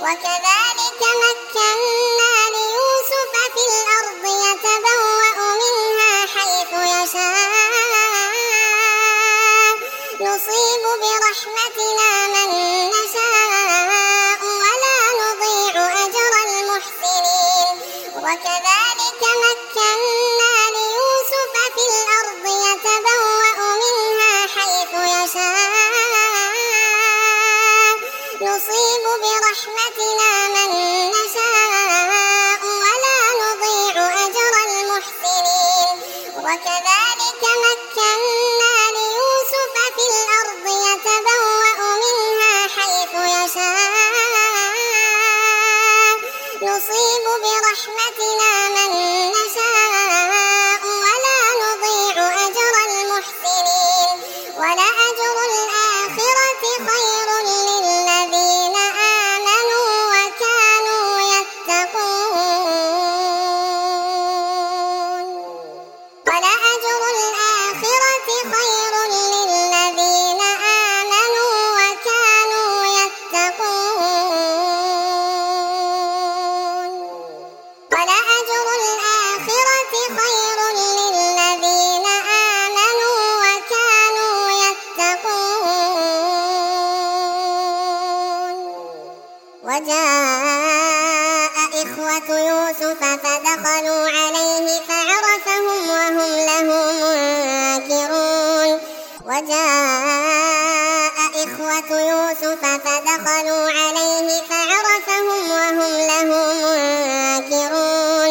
وكذلك مكنا ليوسف في الأرض يتبوأ منها حيث يشاء نصيب برحمتنا من نشاء ولا نضيع أجر المحسنين وكذلك مكنا ليوسف في الأرض يتبوأ منها حيث يشاء نصيب برحمتنا من نشاء ولا نضيع أجر المحسنين وكذلك مكنا ليوسف في الأرض يتبوأ منها حيث يشاء نصيب برحمتنا من نشاء ولا نضيع أجر المحسنين ولأجر الآخرة خير للذين آمنوا وكانوا يتقون ولأجر الآخرة خير للذين آمنوا وكانوا يتقون ولأجر الآخرة خير للذين آمنوا وكانوا يتقون وجاء إخوة يوسف فدخلوا عليه فعرفهم وهم له منكرون وجاء إخوة يوسف فدخلوا عليه فعرفهم وهم له منكرون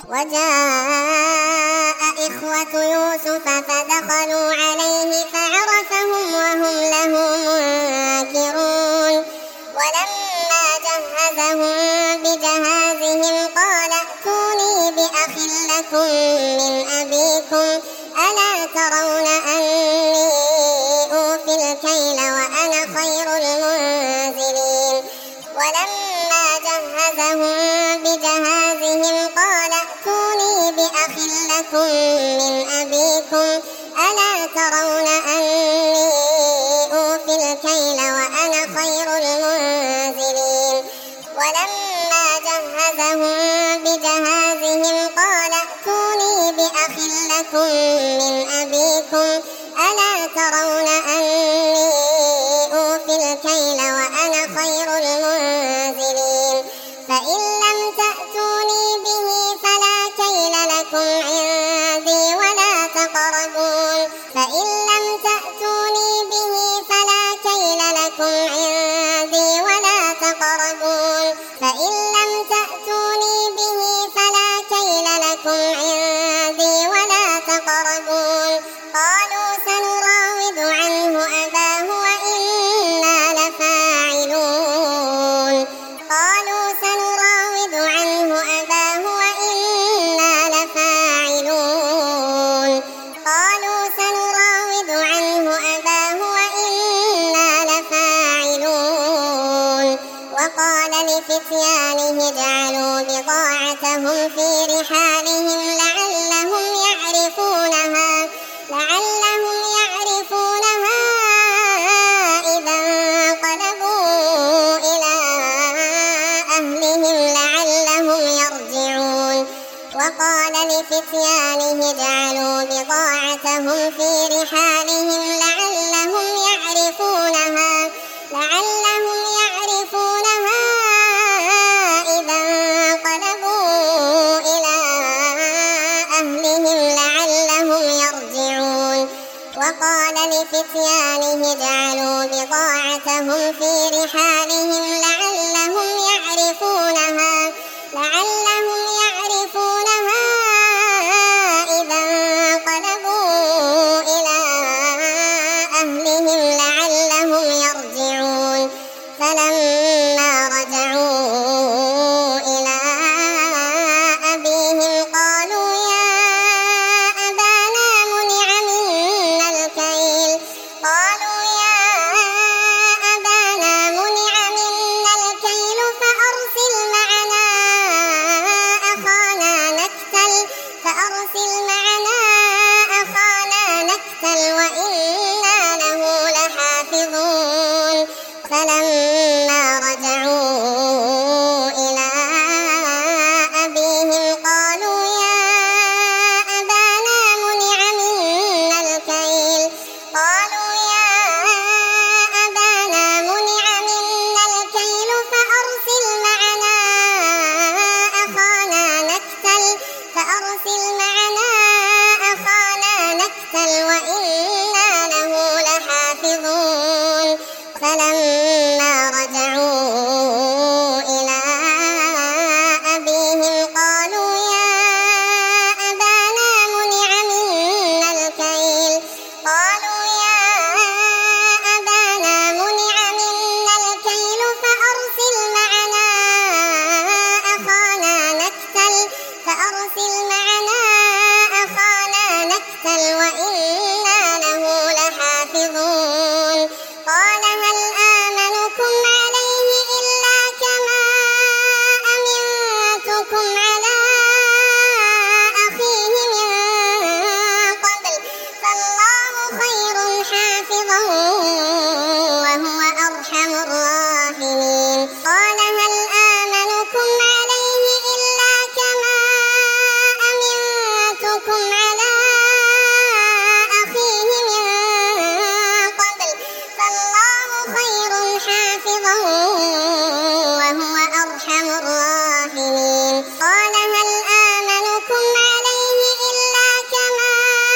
وجاء إخوة يوسف فدخلوا عليه فعرفهم وهم له منكرون ولما جهزهم بجهازهم قال ائتوني بأخ لكم من أبيكم ألا ترون أني أوفي الكيل وأنا خير المنزلين ولما جهزهم بجهازهم قال ائتوني بأخ لكم من أبيكم ألا ترون أني أوفي الكيل وأنا خير المنزلين ولما جهزهم بجهازهم قال ائتوني بأخ لكم من أبيكم ألا ترون أني أوفي الكيل وأنا خير المنزلين فإن لم تأتوني به فلا كيل لكم عندي ولا تقربون فإن لم تأتوني به فلا كيل لكم عندي ولا تقربون فإن لم تأتوني به فلا كيل لكم عندي ولا تقربون قالوا سنراود عنه أباه وإنا لفاعلون قالوا سنراود عنه أباه وإنا لفاعلون قالوا سنراود عنه أباه وإنا لفاعلون وقال لفتيانه اجعلوا بضاعتهم في رحالهم لعلهم يعرفونها إذا انقلبوا إلى أهلهم لعلهم يرجعون وقال لفتيانه اجعلوا بضاعتهم في رحالهم لعلهم يعرفونها إذا انقلبوا إلى أهلهم لعلهم يرجعون وقال لفتيانه اجعلوا بضاعتهم في رحالهم لعلهم يعرفونها إذا انقلبوا إلى أهلهم لعلهم يرجعون فلما رجعوا إلى أبيهم قالوا يا أبانا منع منا الكيل فأرسل معنا أخانا نكتل وإنا له لحافظون فلما رجعوا فأرسل معنا أخانا نكتل وإنا له لحافظون فلما رجعوا إلى أبيهم قالوا يا أبانا منع منا الكيل فأرسل معنا أخانا نكتل وإنا له لحافظون قال هل آمنكم عليه إلا كما أمنتكم على أخيه من قبل فالله خير حافظا وهو أرحم الراحمين قال هل آمنكم عليه إلا كما أمنتكم على أخيه من قبل فالله خير حافظا وهو أرحم الراحمين قال هل آمنكم عليه إلا كما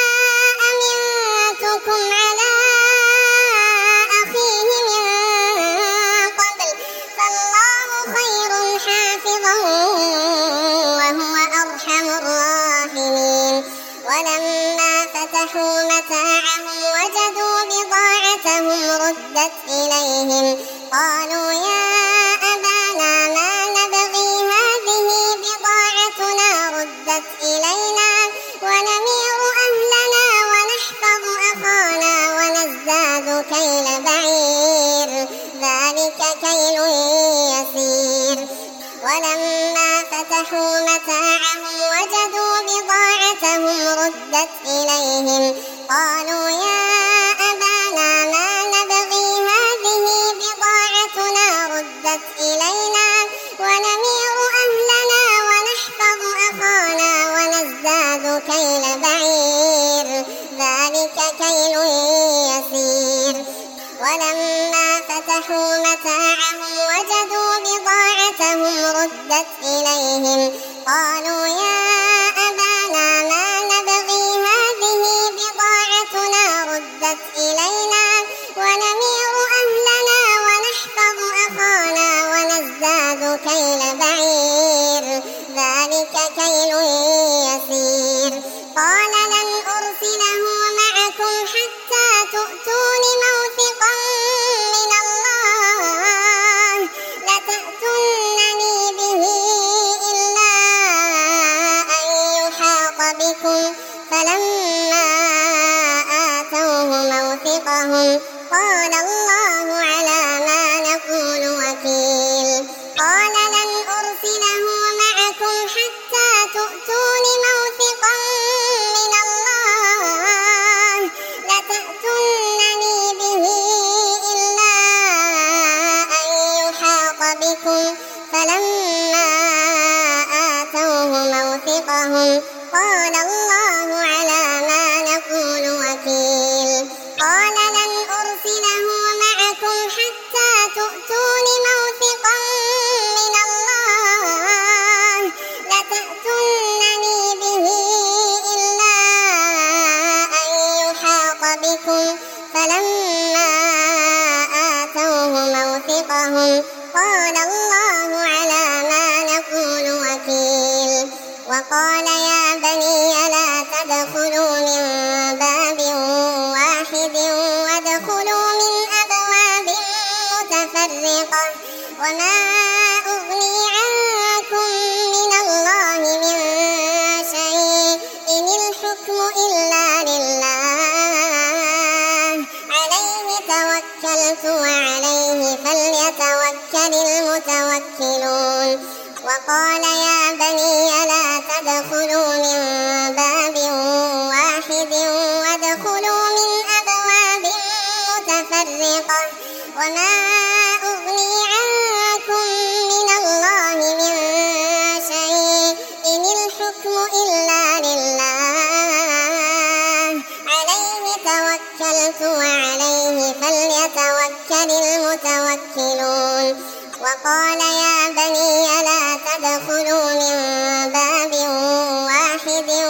أمنتكم على أخيه من قبل فالله خير حافظا وهو أرحم الراحمين ولما فتحوا متاعهم وجدوا بضاعتهم ردت إليهم قالوا يا أبانا ما نبغي هذه بضاعتنا ردت إلينا ونمير أهلنا ونحفظ أخانا ونزداد كيل بعير ذلك كيل يسير ولما فتحوا متاعهم وجدوا بضاعتهم ردت إليهم قالوا يا أبانا ما نبغي هذه بضاعتنا ردت إلينا ونمير أهلنا ونحفظ أخانا ونزداد كيل بعير ذلك كيل يسير ولما فتحوا متاعهم وجدوا بضاعتهم ردت إليهم قالوا يا أبانا ما نبغي هذه بضاعتنا ردت إلينا ونمير أهلنا ونحفظ أخانا ونزداد كيل بعير ذلك كيل يسير قال لن أرسله معكم حتى تؤتون موثقا من الله لتأتونني به إلا أن يحاط بكم فلما آتوه موثقهم قال الله على ما نقول وكيل قال لن أرسله معكم حتى تؤتون موثقا من الله لتأتونني به إلا أن يحاط بكم فلما آتوه موثقهم قال الله على ما نقول وكيل قال لن أرسله معكم حتى تؤتون موثقا من الله لتأتونني به إلا أن يحاط بكم فلما آتوه موثقهم قال الله على ما نقول وكيل وقال يا بني لا تدخلوا من باب واحد وادخلوا من أبواب متفرقة وما أغني عنكم من الله من شيء إن الحكم إلا لله عليه توكلت وعليه فليتوكل المتوكلون وقال يا بني لا تدخلوا من باب واحد وادخلوا من أبواب متفرقة وما أغني عنكم من الله من شيء إن الحكم إلا لله عليه توكلت وعليه فليتوكل المتوكلون وقال يا بني لا تدخلوا من باب واحد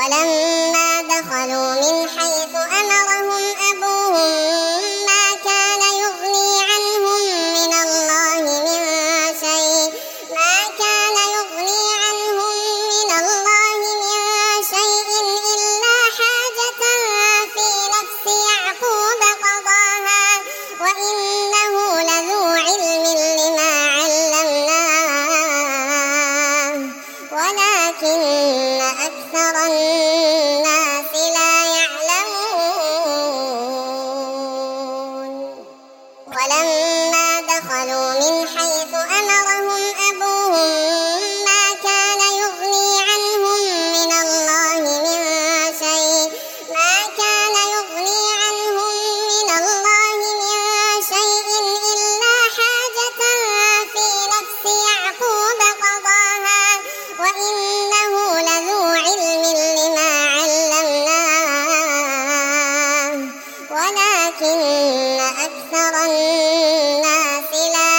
ولما دخلوا من حيث أمرهم أبوهم ما كان يغني عنهم من الله من شيء إلا حاجة في نفس يعقوب قضاها وإنه لذو علم لما علمناه ولكن أكثر الناس لا يعلمون ولما دخلوا من حيث أمرهم أبوهم ما كان يغني عنهم من الله من شيء إلا حاجة في نفس يعقوب قضاها وإنه لذو علم لما علمناه ولكن أكثر الناس لا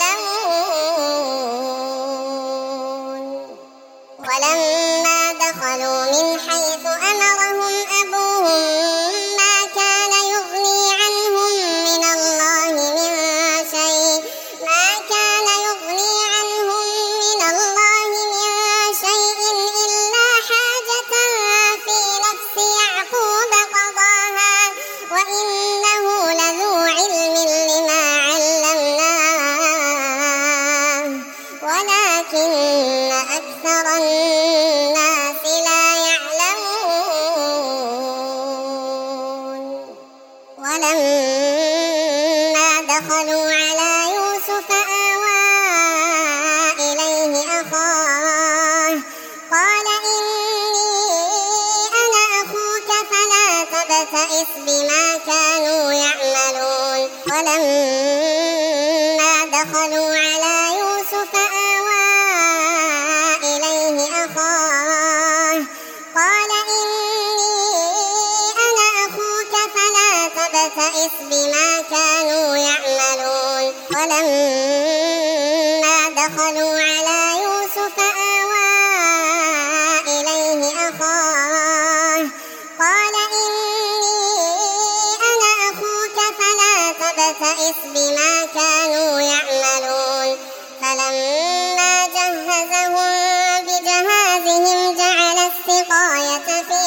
يعلمون ولما دخلوا من حيث أمرهم أبوهم ما كان يغني عنهم من الله من شيء إلا حاجة في نفس يعقوب قضاها وإنه لذو علم لما علمناه ولكن أكثر الناس لا يعلمون ولما دخلوا على يوسف آوى إليه أخاه قال إني أنا أخوك فلا تبتئس بما كانوا يعملون ولما دخلوا على يوسف آوى إليه أخاه قال إني أنا أخوك فلا تبتئس بما كانوا يعملون ولما دخلوا على يوسف آوى إليه أخاه قال إني أنا أخوك فلا تبتئس بما كانوا يعملون فلما جهزهم بجهازهم جعل السقاية في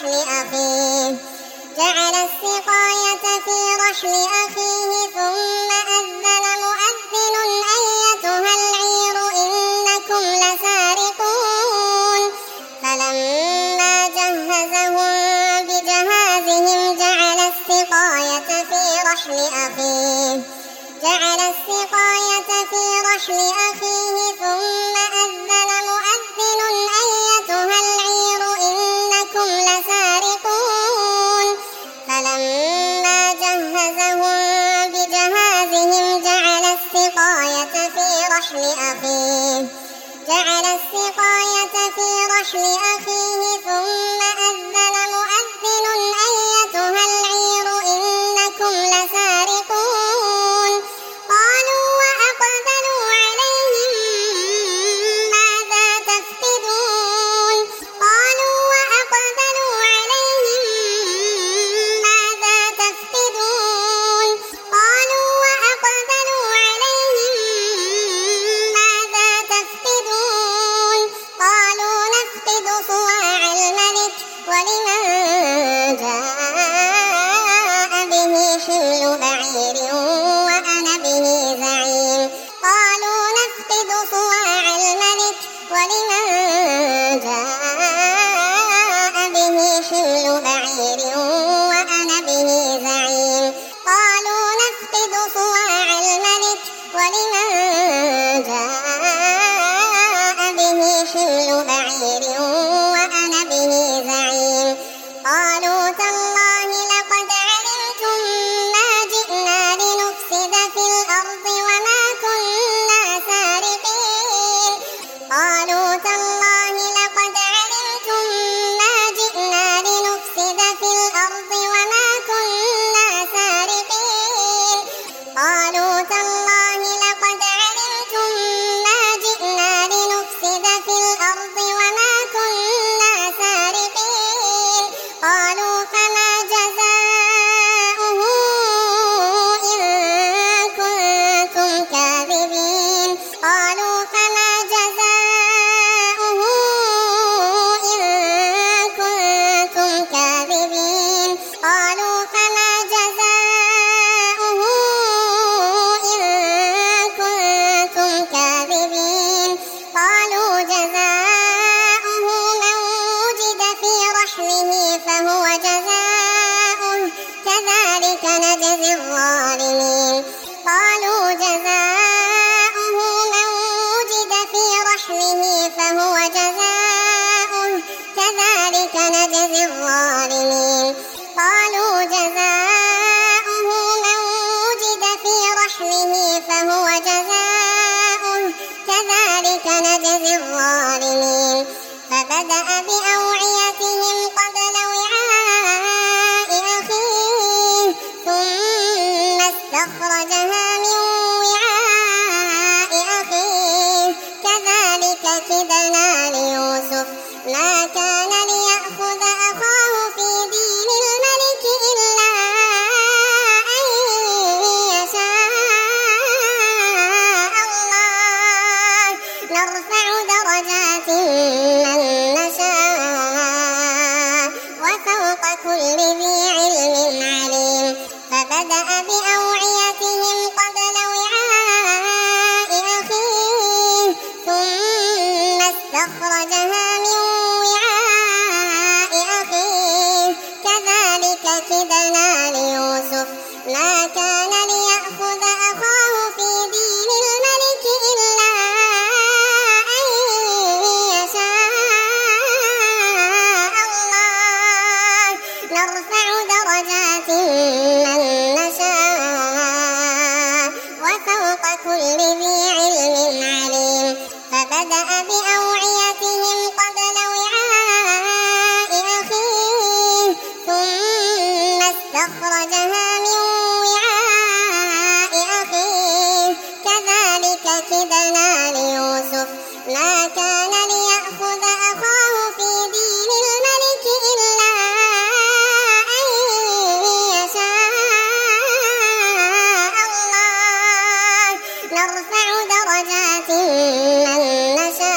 رحل أخيه ثم أذن مؤذن أيتها العير إنكم لسارقون فلما جهزهم بجهازهم جعل السقاية في رحل أخيه ثم أذن مؤذن أيتها العير إنكم لسارقون فلما جهزهم بجهازهم جعل السقاية في رحل أخيه ثم أذن مؤذن أيتها العير إنكم لسارقون قالوا وأقبلوا عليهم الظالمين قالوا جزاؤه من وجد في رحله فهو جزاؤه كذلك نجزي الظالمين قالوا جزاؤه من وجد في رحله فهو جزاؤه كذلك نجزي الظالمين فبدأ بأوعيتهم قبل وعاء أخيه ثم استخرجها من وعاء أخيه كذلك كدنا ليوسف ما كان ليأخذ أخاه في دين الملك إلا أن يشاء الله نرفع درجات من نشاء وفوق كل ذي علم عليم فبدأ بأوعيتهم قبل وعاء أخيه ثم استخرجها من وعاء أخيه كذلك كدنا ليوسف ما كان ليأخذ أخاه في دين الملك إلا أن يشاء الله نرفع درجات من نشاء وفوق كل ذي علم عليم فبدأ بأوعيتهم قبل وعاء أخيه ثم استخرجها من وعاء أخيه كذلك كدنا ليوسف ما كان ليأخذ أخاه في دين الملك إلا أن يشاء الله نرفع درجات من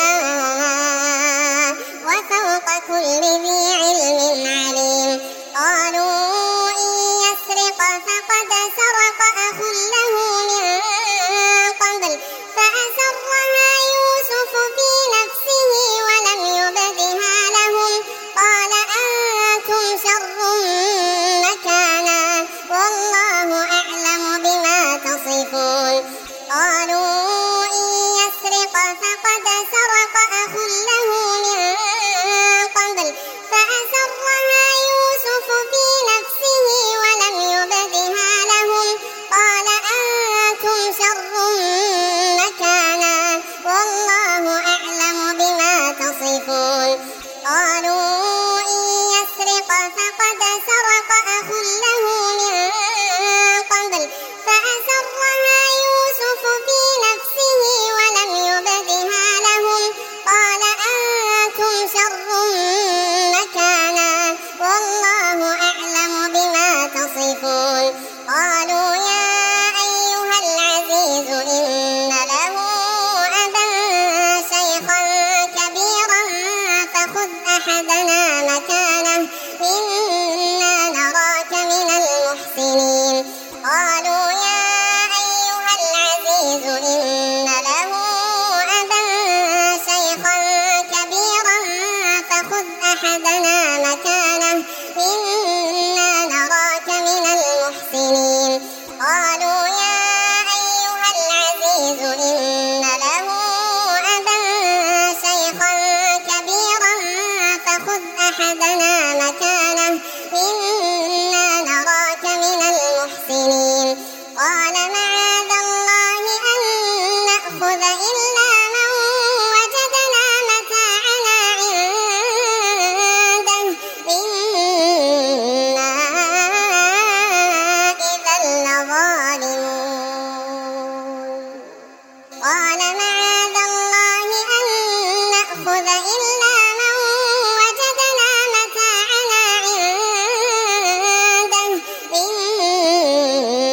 نشاء وفوق كل ذي علم عليم قالوا إن يسرق فقد سرق أخ له من قبل فأسرها يوسف في نفسه ولم يبدها لهم قال أنتم شر مكانا والله أعلم بما تصفون قالوا إن يسرق فقد سرق أخ له من قبل فأسرها يوسف في نفسه ولم يبدها لهم قال أنتم شر مكانا والله أعلم بما تصفون قالوا إن يسرق فقد سرق أخ له من قبل فأسرها يوسف في نفسه ولم يبدها لهم قال أنتم شر مكانا والله أعلم بما تصفون قالوا يا أيها العزيز إن له أبا شيخا كبيرا فخذ أحدنا مكانه إنا نراك من المحسنين قالوا يا أيها العزيز إن له أبا شيخا كبيرا فخذ أحدنا مكانه إنا نراك من المحسنين قالوا يا أيها العزيز إن له أبا شيخا كبيرا فخذ أحدنا مكانه إنا نراك من المحسنين قال معاذ الله أن نأخذ إلا من وجدنا متاعنا عنده إنا إذا لظالمون قال معاذ الله أن نأخذ إلا من وجدنا متاعنا عنده إنا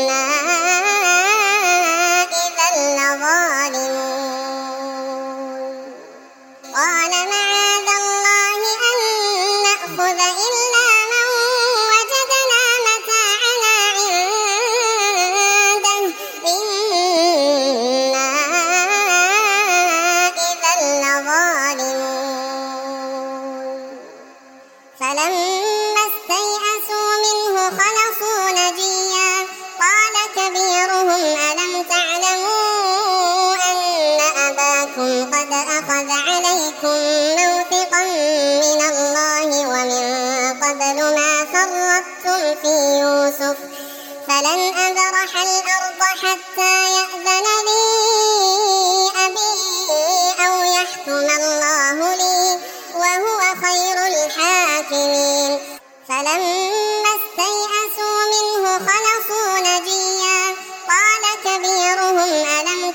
يوسف فلن أبرح الأرض حتى يأذن لي أبي أو يحكم الله لي وهو خير الحاكمين فلما استيئسوا منه خلصوا نجيا قال كبيرهم ألم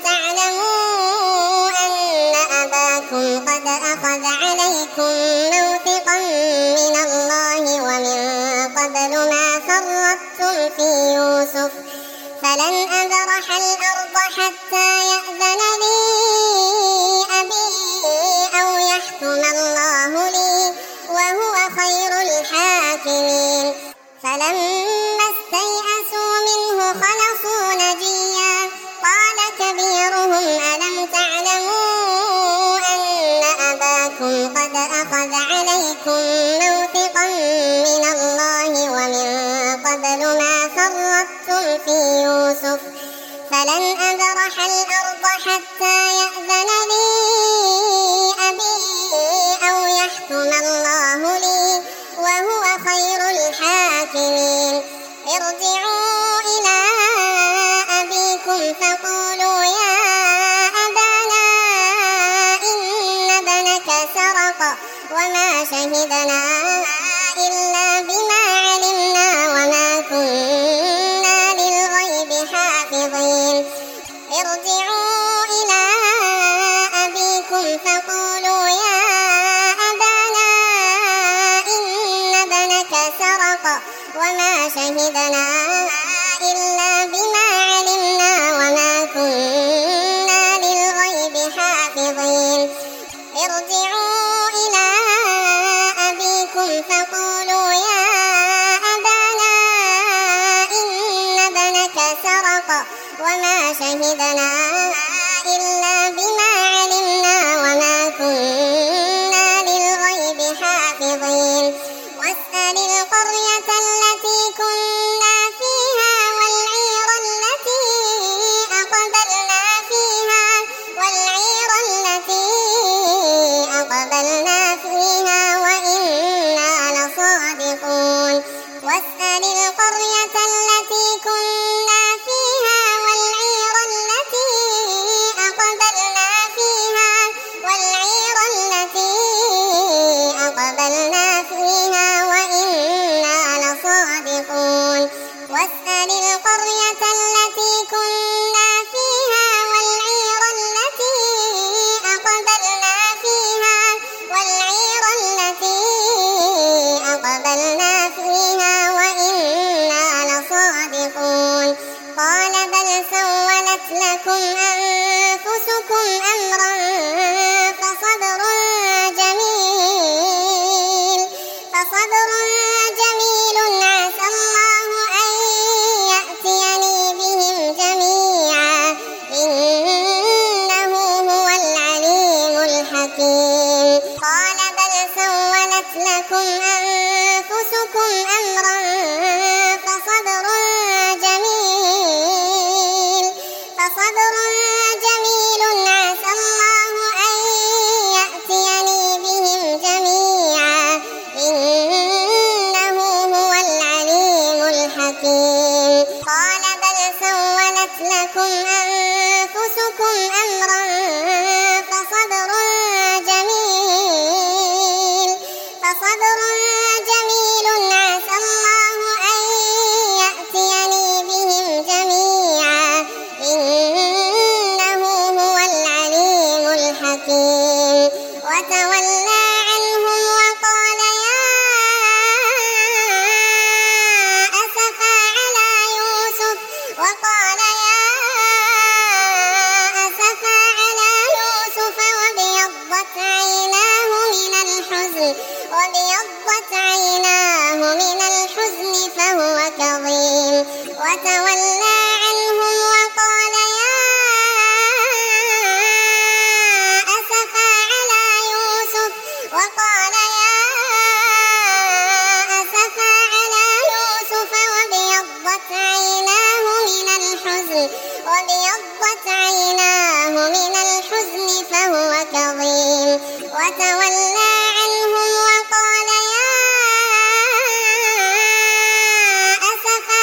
تعلموا أن أباكم قد أخذ عليكم موثقا من الله ومن قبل ما فرطتم في يوسف فلن أبرح الأرض حتى يأذن لي أبي أو يحكم الله لي وهو خير الحاكمين فلما استيئسوا منه خلصوا نجيا قال كبيرهم ألم تعلموا أن أباكم قد أخذ عليكم موثقا من الله ومن قبل ما فرطتم في يوسف فلن أبرح الأرض حتى يأذن لي أبي أو يحكم الله لي وهو خير الحاكمين ارجعوا إلى أبيكم فقولوا يا أبانا إن ابنك سرق وما شهدنا إلا بما علمنا وما كنا للغيب حافظين ارجعوا إلى أبيكم فقولوا يا أبانا إن ابنك سرق وما شهدنا إلا بما علمنا وما كنا للغيب حافظين ارجعوا إلى أبيكم فقولوا يا أبانا إن ابنك سرق وما شهدنا إلا بما علمنا وما كنا للغيب حافظين واسأل القرية التي كنا فيها والعير التي أقبلنا فيها وإنا لصادقون واسأل القرية التي كنا فيها والعير التي أقبلنا فيها وإنا لصادقون واسأل القرية التي كنا فيها والعير التي أقبلنا فيها وإنا لصادقون قال بل سولت لكم أنفسكم أمرا فصبر جميل عسى الله أن يأتيني بهم جميعا إنه هو العليم الحكيم قال بل سولت لكم أنفسكم أمرا فصبر جميل عسى الله أن يأتيني بهم جميعا إنه هو العليم الحكيم قال بل سولت لكم أنفسكم أمرا فصبر جميل عسى الله أن يأتيني بهم جميعا إنه هو العليم الحكيم وتولى عنهم وقال يا أسفا على يوسف وابيضت عيناه من الحزن فهو كظيم وتولى عنهم وقال يا أسفا على يوسف وابيضت عيناه من الحزن فهو كظيم وتولى عنهم وقال يا أسفا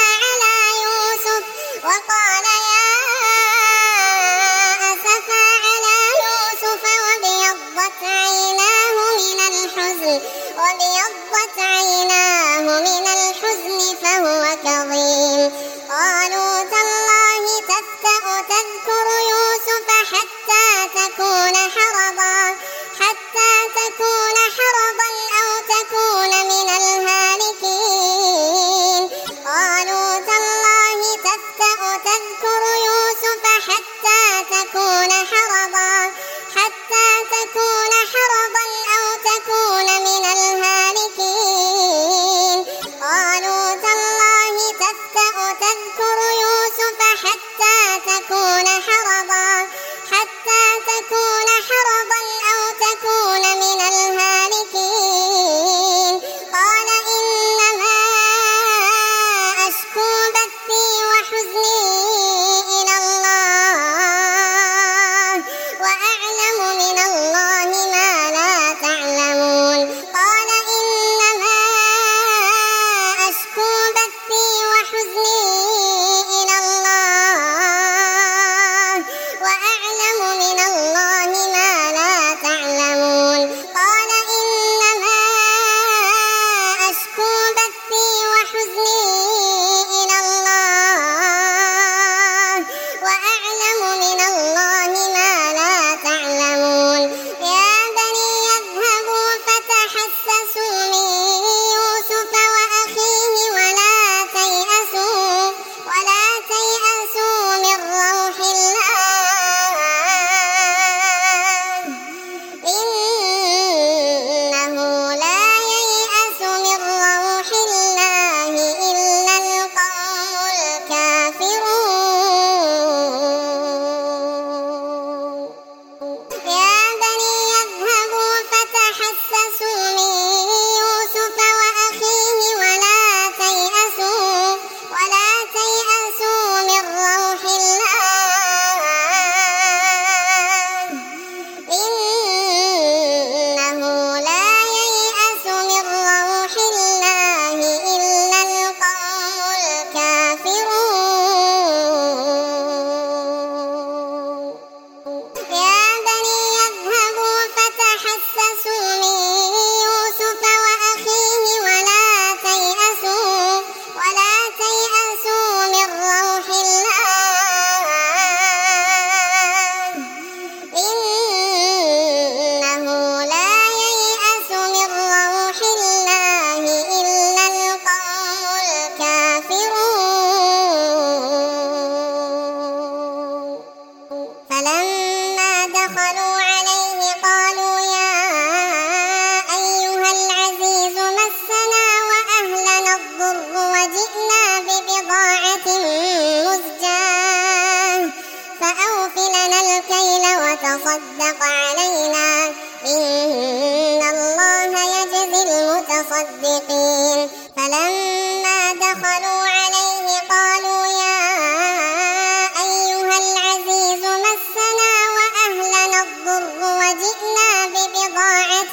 وتصدق علينا إن الله يجزي المتصدقين. فلما دخلوا عليه قالوا يا أيها العزيز مسنا وأهلنا الضر وجئنا ببضاعة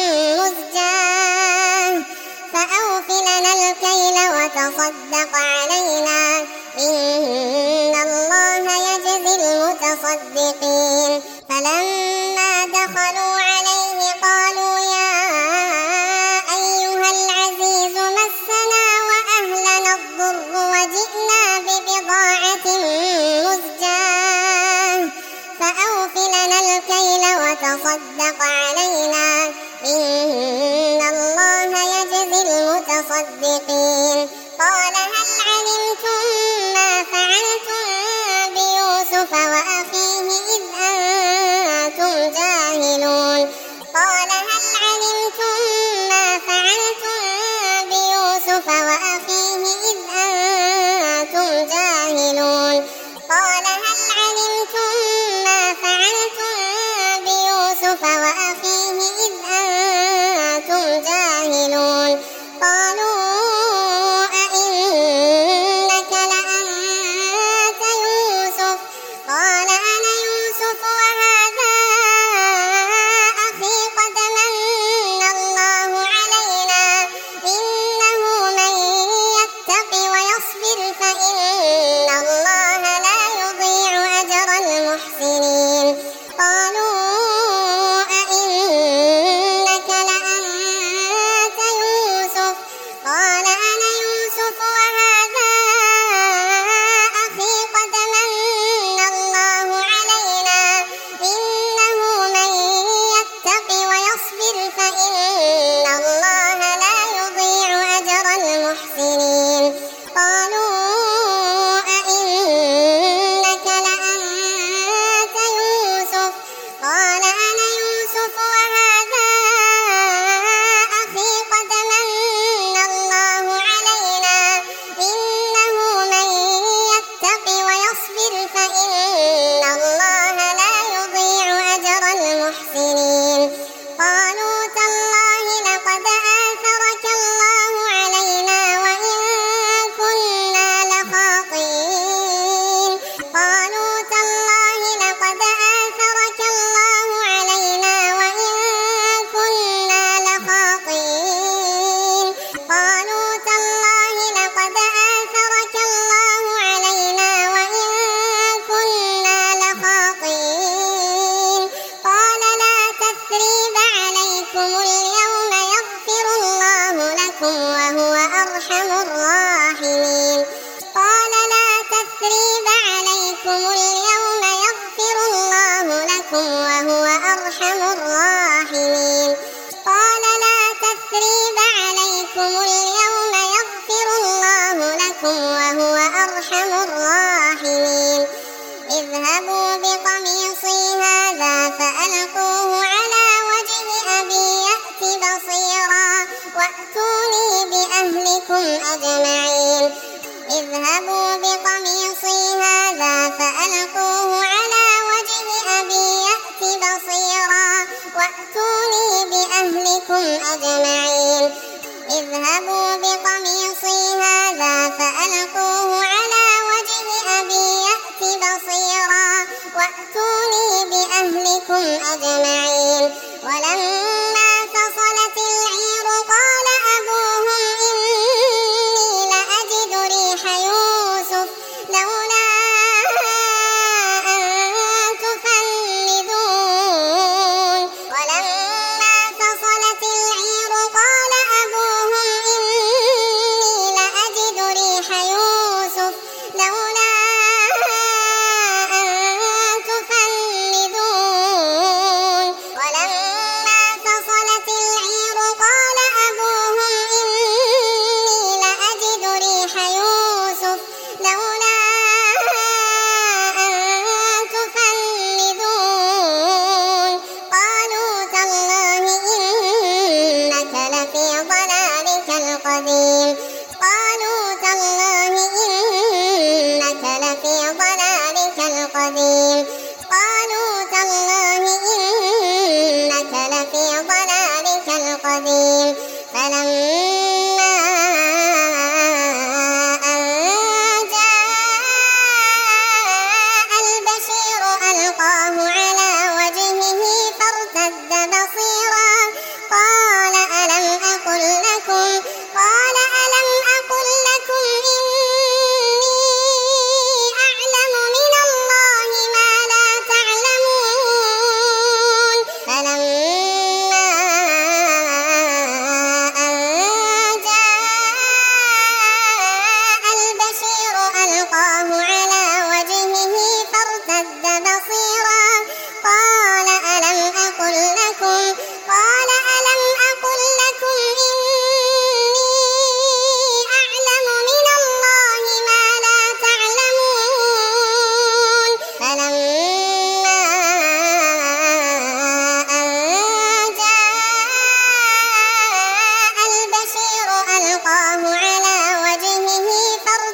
مزجاة فأوف لنا الكيل وتصدق علينا إن الله يجزي المتصدقين. فلما دخلوا عليه قالوا يا أيها العزيز مسنا وأهلنا الضر وجئنا ببضاعة مزجاة فأوف لنا الكيل وتصدق علينا إن الله يجزي المتصدقين. قال هل علمتم ما فعلتم بيوسف وأخيه إذ أنتم جاهلون. قال هل علمتم ما فعلتم بيوسف وأخيه إذ أنتم جاهلون. قال هل علمتم ما فعلتم بيوسف وأخيه إذ أنتم جاهلون. قالوا أئنك لأنت يوسف. قال أنا يوسف وهذا أخي قد من الله علينا إنه من يتق ويصبر فإن الله لا يضيع أجر المحسنين. قالوا أئنك لأنت يوسف. قال أنا يوسف وهذا أخي قد من الله علينا إنه من يتق ويصبر فإن الله لا يضيع أجر المحسنين. قالوا أئنك لأنت يوسف. قال أنا يوسف وهذا أخي قد من الله علينا إنه من يتق ويصبر فإن الله لا يضيع أجر المحسنين. قالوا تالله لقد آثرك الله علينا وإن كنا لخاطئين. قالوا تالله لقد آثرك الله علينا وإن كنا لخاطئين. قالوا تالله لقد آثرك الله علينا وإن كنا لخاطئين. قال لا تثريب عليكم اليوم يغفر الله لكم وهو أرحم الراحمين. قال لا تثريب عليكم اليوم يغفر الله لكم وهو أرحم الراحمين. قال لا تثريب عليكم اليوم يغفر الله لكم وهو أرحم الراحمين. اذهبوا بقميصي هذا فألقوه على وجه أبي يأت بصيرا وأتوني بأهلكم أجمعين. اذهبوا بقميصي هذا فألقوه على وجه أبي يأت بصيرا وأتوني بأهلكم أجمعين. اذهبوا بقميصي هذا فألقوه على وجه أبي يأت بصيرا وأتوني بأهلكم أجمعين. ولما فصلت العير قال أبوهم إني لأجد ريح يوسف لولا أن تفندون. ولما فصلت العير قال أبوهم إني لأجد ريح يوسف لولا أن تفندون. ولما فصلت العير قال أبوهم إني لأجد ريح يوسف لولا أن تفندون. قالوا تالله إنك لفي ضلالك القديم. قالوا تالله إنك لفي ضلالك القديم. قالوا تالله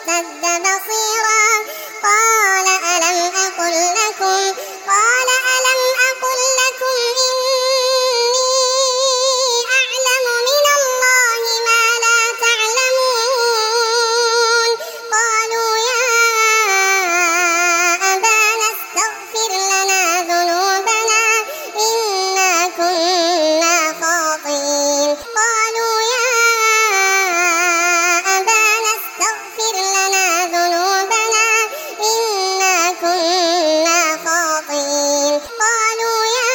وارتد بصيرا قال ألم أقل لكم إني أعلم من الله ما لا تعلمون قالوا يا أبانا استغفر لنا ذنوبنا إنا كنا خاطئين قالوا يا أبانا استغفر لنا ذنوبنا إنا كنا خاطئين قالوا يا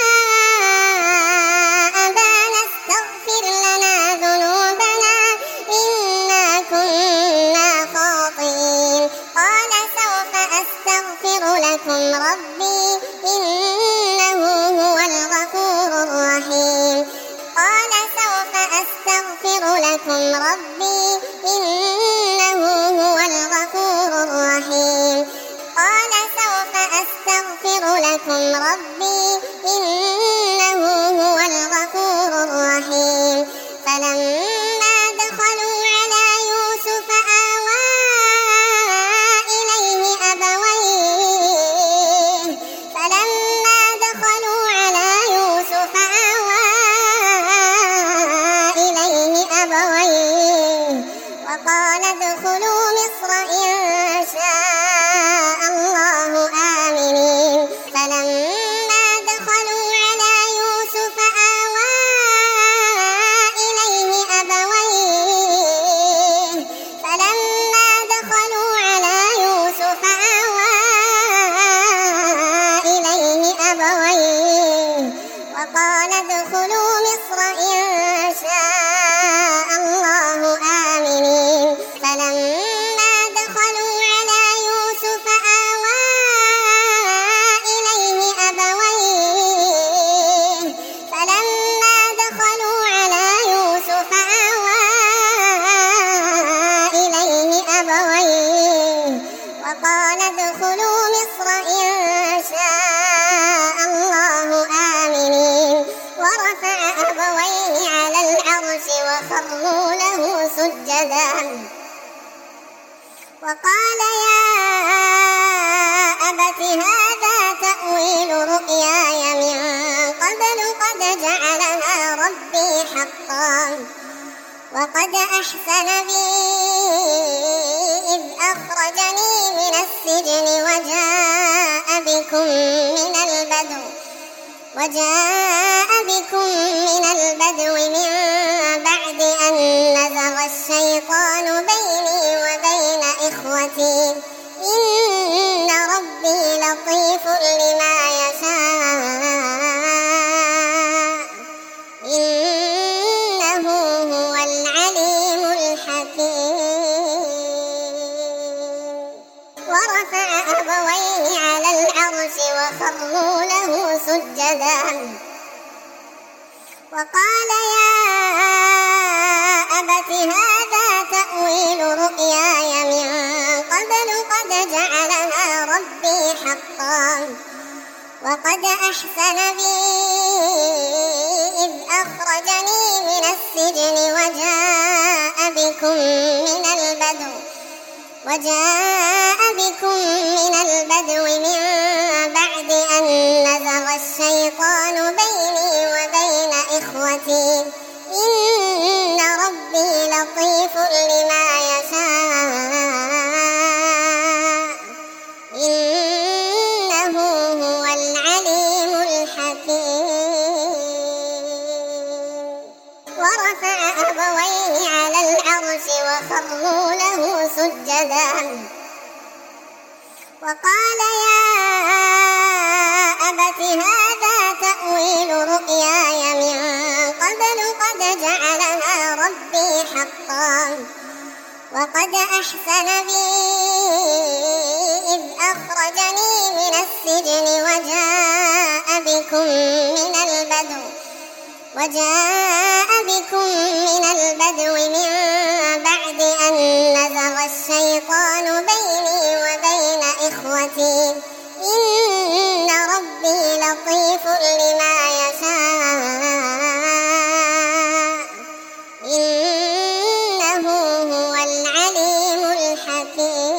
أبانا استغفر لنا ذنوبنا إنا كنا خاطئين قال سوف أستغفر لكم ربي إنه هو الغفور الرحيم قال سوف أستغفر لكم ربي إنه هو الغفور الرحيم قال سوف أستغفر لكم ربي إنه هو الغفور الرحيم فلما دخلوا على يوسف آوى إليه أبويه وقال ادخلوا مصر إن شاء الله آمنين فلما دخلوا على يوسف آوى إليه أبويه وقال ادخلوا مصر إن شاء الله آمنين فلما دخلوا على يوسف آوى إليه أبويه وقال ادخلوا مصر إن شاء الله آمنين ورفع أبويه على العرش وخروا له سجدا وقال يا أبت هذا تأويل رؤياي من قبل قد جعلها ربي حقا وقد أحسن بي إذ أخرجني من السجن وجاء بكم من البدو من بعد أن نزغ الشيطان بيني وبين إخوتي إن ربي لطيف لما يشاء إنه هو العليم الحكيم ورفع أبويه على العرش وخروا له سجدا وقال يا أبت هذا تأويل رؤياي من قبل قد جعلها ربي حقا وقد أحسن بي إذ أخرجني من السجن وجاء بكم من البدو من بعد أن نزغ الشيطان بيني وبين إخوتي إن ربي لطيف لما يشاء إنه هو العليم الحكيم ورفع أبويه على العرش وخروا له سجدا وقال يا أبت هذا تأويل رؤياي من قبل قد جعلها ربي حقا وقد أحسن بي إذ أخرجني من السجن وجاء بكم من البدو من بعد أن نزغ الشيطان بيني وبين إخوتي إن ربي لطيف لما يشاء إنه هو العليم الحكيم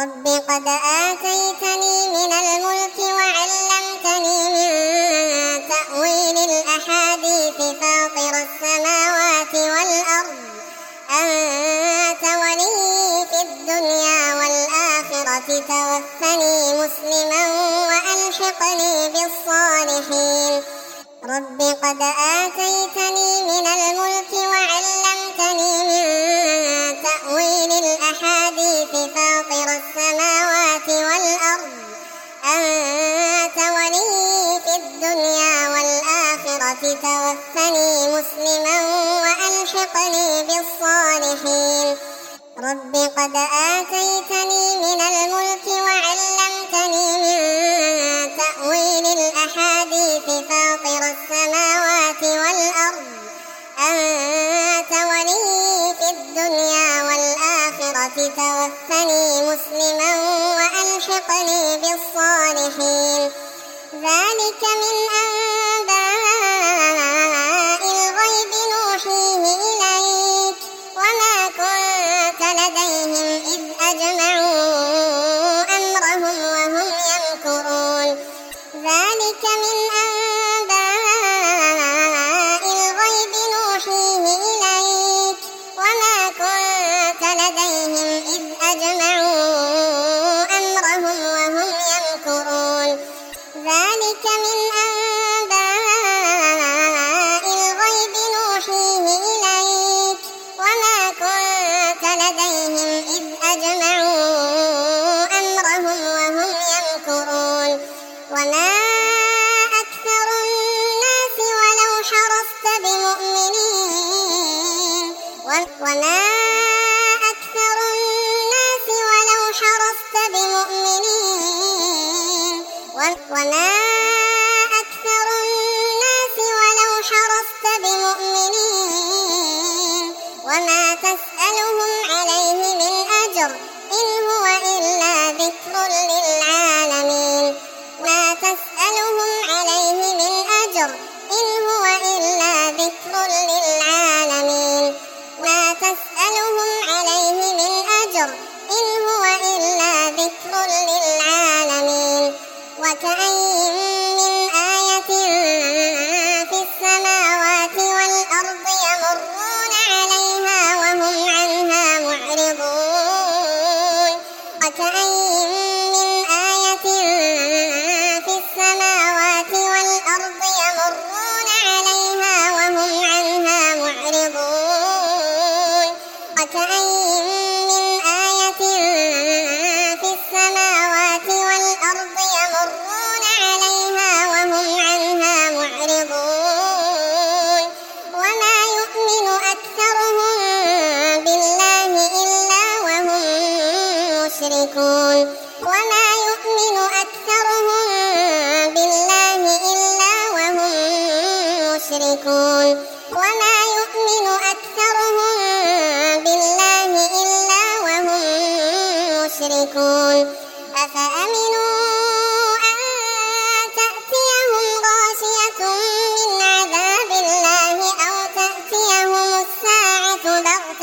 رب قد آتيتني من الملك وعلمتني من تأويل الأحاديث فاطر السماوات والأرض أنت ولي في الدنيا والآخرة توفني مسلما وألحقني بالصالحين رب قد آتيتني من الملك وعلمتني من تأويل الأحاديث فاطر السماوات والأرض أنت ولي في الدنيا والآخرة توفني مسلما وألحقني بالصالحين رب قد آتيتني من الملك وعلمتني من تأويل الأحاديث فاطر السماوات والأرض أنت ولي في الدنيا والآخرة توفني مسلما وألحقني بالصالحين ذلك من أنباء الغيب نوحيه إليك وما كنت لديهم إذ أجمعوا أمرهم وهم يمكرون ذلك من أنباء الغيب نوحيه إليك وما كنت لديهم إذ أجمعوا أمرهم وهم يمكرون ذلك من أنباء الغيب نوحيه إليك وما كنت لديهم إذ أجمعوا أمرهم وهم يمكرون وما أكثر الناس ولو حرصت بمؤمنين وما أكثر الناس ولو حرصت بمؤمنين وما أكثر الناس ولو حرصت بمؤمنين وما تسألهم عليه من أجر إن هو إلا ذكر للعالمين ما تسألهم عليه من أجر إن هو إلا ذكر للعالمين ما تسألهم عليه من أجر إن هو إلا ذكر للعالمين وكأين من آية في السماوات والأرض يمرون عليها وهم عنها معرضون وكأين من آية في السماوات والأرض يمرون عليها وهم عنها معرضون وكأين من آية في السماوات والأرض يمرون عليها وهم عنها معرضون وما يؤمن أكثرهم بالله إلا وهم مشركون وما يؤمن أكثرهم بالله إلا وهم مشركون وما يؤمن أكثرهم بالله إلا وهم مشركون أفأمنوا أن تأتيهم غاشية من عذاب الله أو تأتيهم الساعة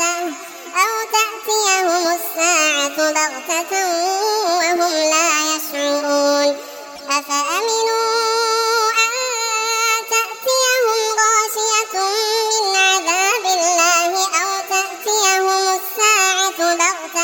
بغتة وهم لا يشعرون أفأمنوا أن تأتيهم غاشية من عذاب الله أو تأتيهم الساعة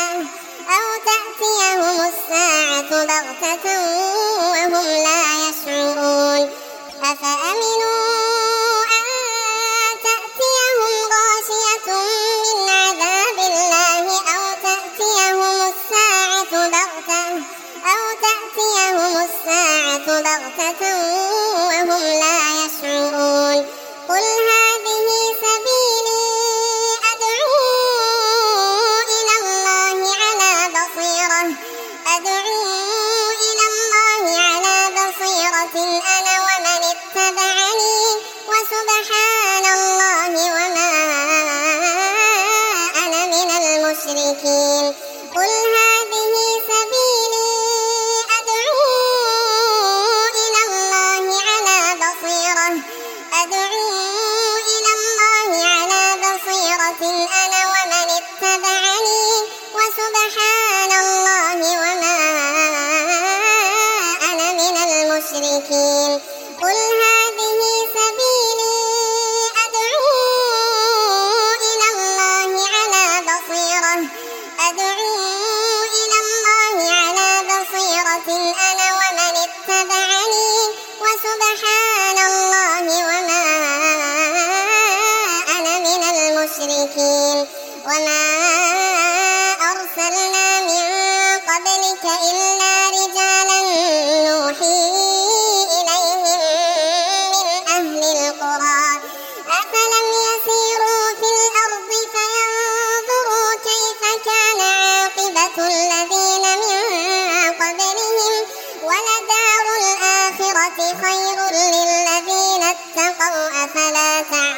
بغتة وهم لا يشعرون أفأمنوا أن تأتيهم غاشية من عذاب الله أو تأتيهم الساعة بغتة وهم لا يشعرون قل هذه سبيلي أدعو إلى الله على بصيرة أنا ومن اتبعني وسبحان الله وما أنا من المشركين قل هذه سبيلي أدعو إلى الله على بصيرة أنا ومن اتبعني وسبحان الله وما المشركين قل هذه سبيلي أدعو إلى الله على بصيرة أنا ومن اتبعني وسبحان الله وما أنا من المشركين وما أرسلنا من قبلك إلا رجالا نوحي إليهم من أهل القرى أفلم يسيروا في الأرض فينظروا كيف كان عاقبة الذين من قبلهم ولدار الآخرة خير للذين اتقوا أفلا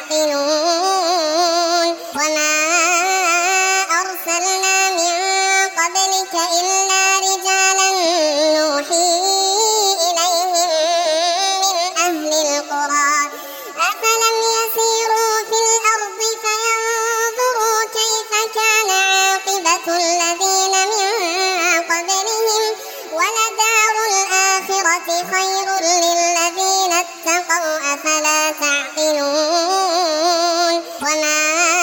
تعقلون وما أرسلنا من قبلك إلا رجالا نوحي إليهم من أهل القرى أفلم يسيروا في الأرض فينظروا كيف كان عاقبة الذين من قبلهم ولدار الآخرة خير للذين اتقوا أفلا تعقلون وما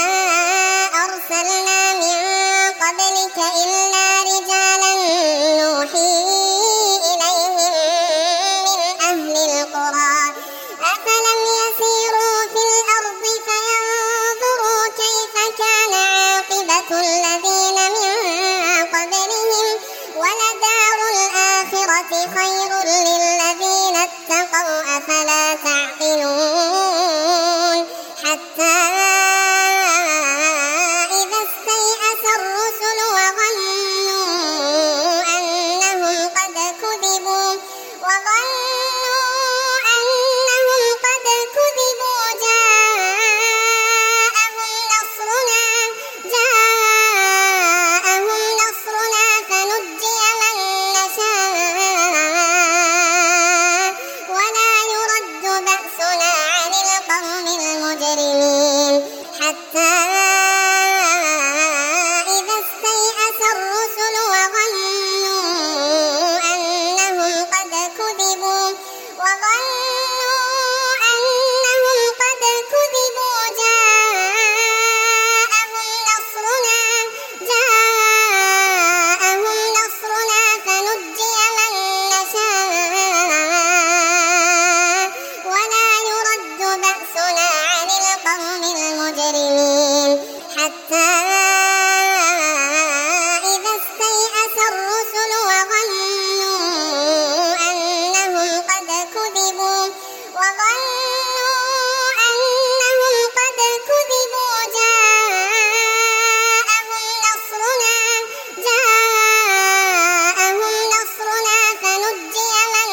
أرسلنا من قبلك إلا رجالا نوحي إليهم من أهل القرى أفلم يسيروا في الأرض فينظروا كيف كان عاقبة الذين من قبلهم ولدار الآخرة خير للذين اتقوا أفلا تعقلون حتى إذا استيأس الرسل وظنوا أنهم قد كذبوا جاءهم نصرنا فنجي من نشاء ولا يرد بأسنا عن القوم المجرمين حتى إذا استيأس الرسل وظنوا أنهم قد كذبوا جاءهم نصرنا فنجي من نشاء ولا يرد بأسنا عن القوم المجرمين حتى إذا استيأس الرسل وظنوا أنهم قد كذبوا جاءهم نصرنا فنجي من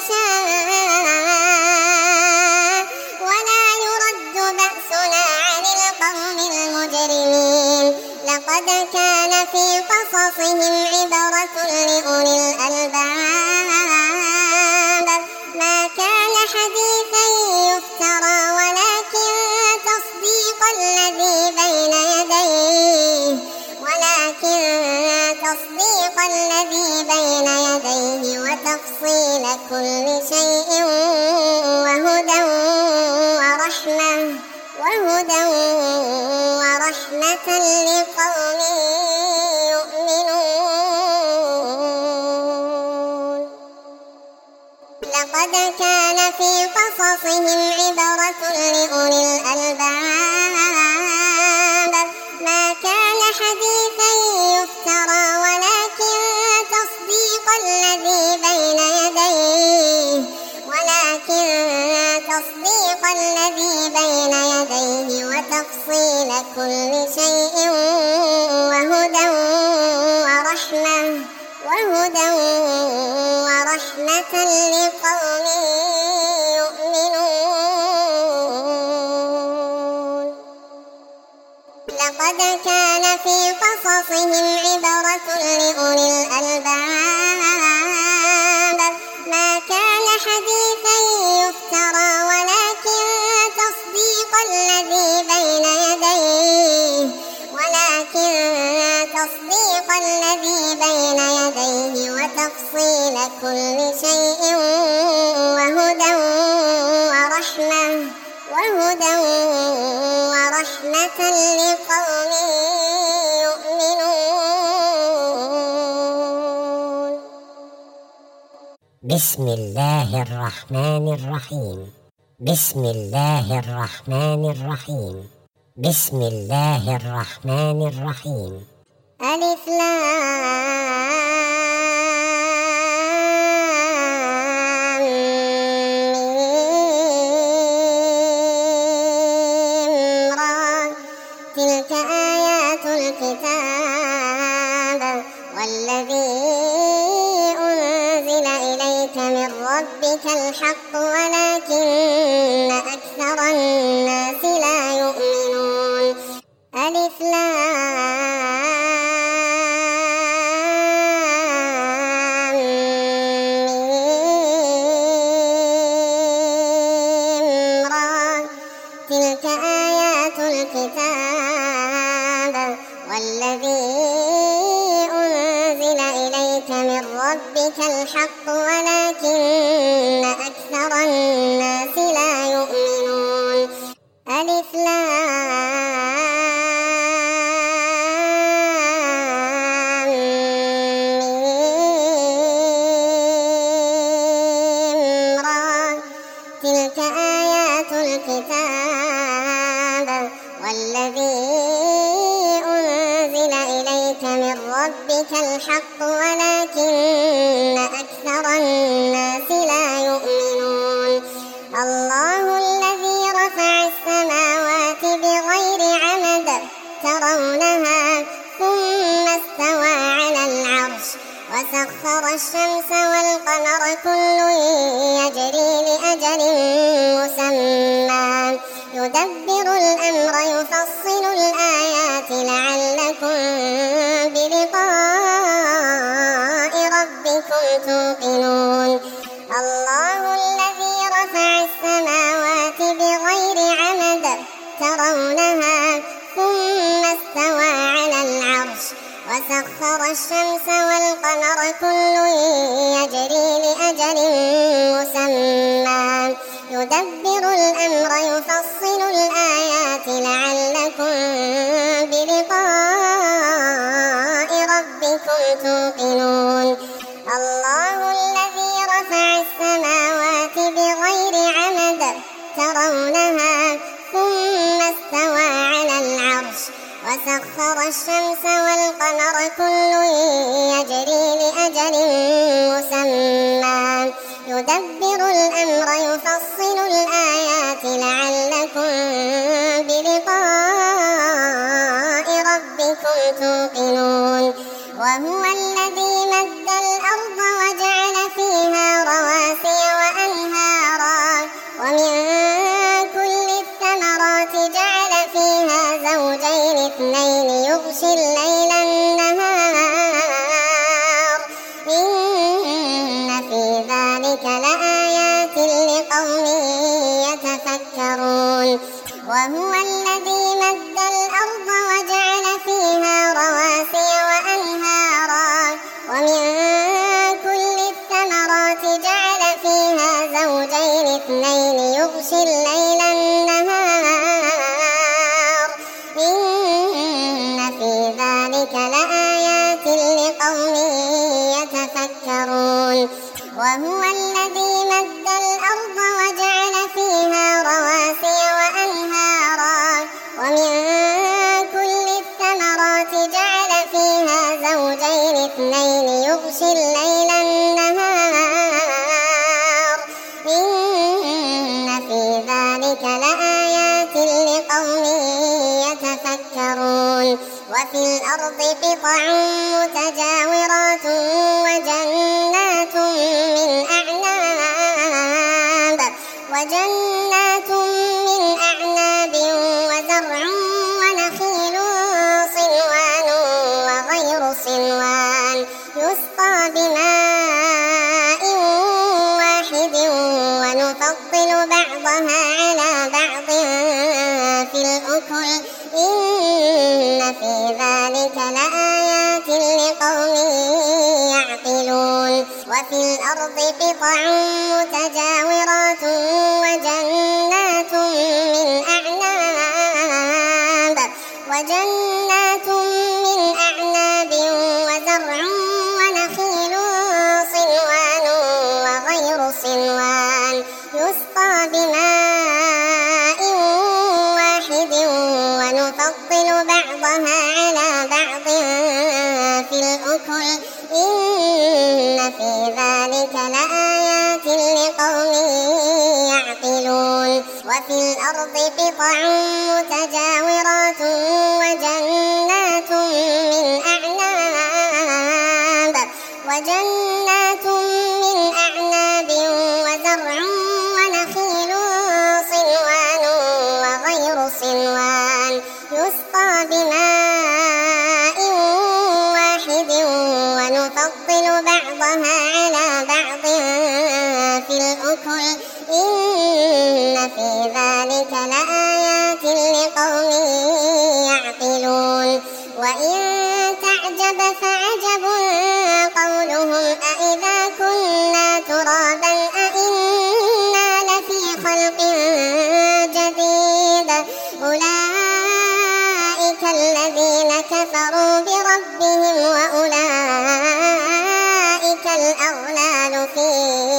نشاء ولا يرد بأسنا عن القوم المجرمين لقد كان في قصصهم عبرة لأولي الألباب ما كان حديثا يفترى ولكن تصديق الذي بين يديه وتفصيل كل شيء وهدى ورحمة لقوم يؤمنون لقد كان في قصصهم عبرة لأولي الألباب ما كان حديثا يفترى ولكن تصديق الذي بين يديه وتفصيل كل شيء وهدى ورحمة لقوم يؤمنون لقد كان في قصصهم عبرة لأولي الألباب ما كان حديثا يفترى ولكن تصديق الذي بين يديه وتصديق الذي بين يديه وتفصيل كل شيء وهدى ورحمة لقوم يؤمنون. بسم الله الرحمن الرحيم. بسم الله الرحمن الرحيم. بسم الله الرحمن الرحيم. ألف لام ميم را تلك آيات الكتاب والذي أنزل إليك من ربك الحق ولكن أكثر الناس لا يؤمنون. ألف لام ميم را تلك آيات الكتاب والذي أنزل إليك من ربك الحق ولكن أكثر الناس لا يؤمنون. ألف لام ميم را تلك آيات الكتاب والذي أنزل إليك من ربك الحق ولكن أكثر الناس لا يؤمنون. الله الذي رفع السماوات بغير عمد ترونها ثم استوى على العرش وسخر الشمس والقمر كل يجري لأجل مسمى يدبر الأمر يفصل الآيات لعلكم بلقاء ربكم توقنون. الله الذي رفع السماوات بغير عمد ترونها ثم استوى على العرش وسخر الشمس والقمر كل يجري لأجل مسمى يدبر الأمر يفصل الآيات لعلكم بلقاء ربكم توقنون. الله الذي رفع السماوات بغير عمد ترونها ثم استوى على العرش وسخر الشمس والقمر كل يجري لأجل مسمى يدبر الأمر يفصل الآيات لعلكم بلقاء ربكم توقنون. وهو الذي مد الأرض وجعل فيها رواسي وأنهارا ومن كل الثمرات جعل فيها زوجين اثنين يغشي الليل النهار إن في ذلك لآيات لقوم يتفكرون. وهو الذي مد الأرض وجعل فيها رواسي وأنهارا ومن كل الثمرات جعل فيها زوجين اثنين يغشي الليل النهار إن في ذلك لآيات لقوم يتفكرون. وهو الذي مد الأرض وجعل فيها رواسي وأنهارا ومن كل الثمرات جعل فيها زوجين اثنين يغشي الليل النهار إن في ذلك لآيات لقوم يتفكرون. وفي الأرض قطع متجاورات وجنات من أعناب وزرع ونخيل صنوان وغير صنوان يسقى بماء واحد ونفضل بعضها على بعض في الأكل إن في ذلك لآيات لقوم يعقلون وفي الأرض قطع متجاورات وجنات من أعناب وزرع ونخيل صنوان وغير صنوان يسقى بماء واحد ونفضل بعضها على بعض في الأكل إن في ذلك لآيات لقوم يعقلون وفي الأرض قطع متجاورات وجنات من أعناب وزرع ونخيل صنوان وغير صنوان يسقى بماء واحد ونفضل بعضها على بعض في الأكل إن في ذلك لآيات لقوم يعقلون وإن تعجب فعجب قولهم أإذا كنا ترابا أإنا لفي خلق جديد أولئك الذين كفروا بربهم وأولئك الأغلال في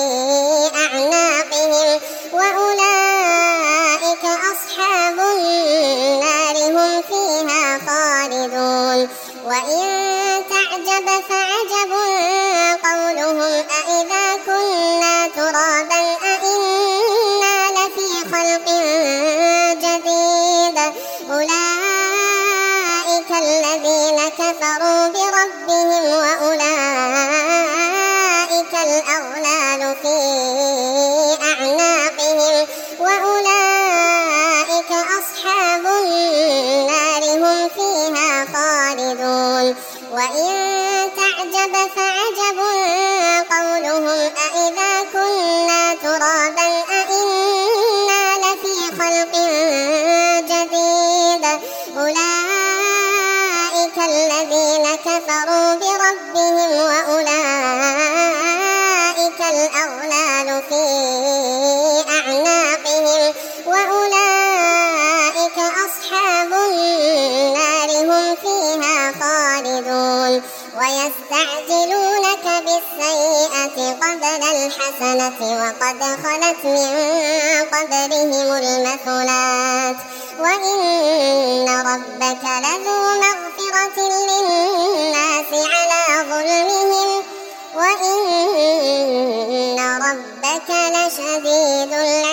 أعناقهم وأولئك أصحاب النار هم فيها خالدون وإن تعجب فعجب قولهم أإذا كنا ترابا أإنا لفي خلق جديد أولئك الذين كفروا بربهم وأولئك الأغلال في أعناقهم وأولئك أصحاب النار هم فيها خالدون وإن تعجب فعجب قولهم أإذا كنا ترابا أإنا لفي خلق جديد أولئك الذين كفروا بربهم وأولئك الأغلال في أعناقهم وأولئك أصحاب النار هم فيها خالدون ويستعجلونك بالسيئة قبل الحسنة وقد خلت من قبلهم المثلات وإن ربك لذو مغفرة للناس على ظلمهم وإن ربك لشديد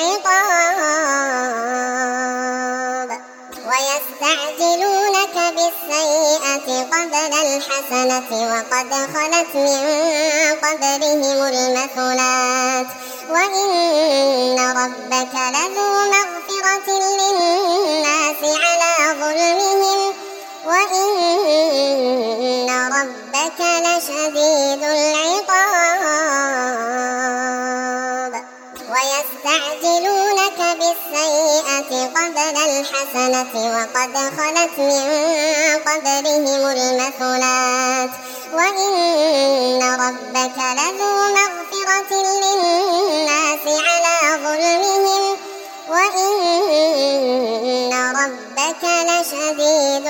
العقاب ويستعجلونك بالسيئة قبل الحسنة وقد خلت من قبلهم المثلات وإن ربك لذو مغفرة للناس على ظلمهم وإن ربك لشديد العقاب ويستعجلونك بالسيئة قبل الحسنة وقد خلت من قبلهم المثلات وإن ربك لذو مغفرة للناس على ظلمهم وإن ربك لشديد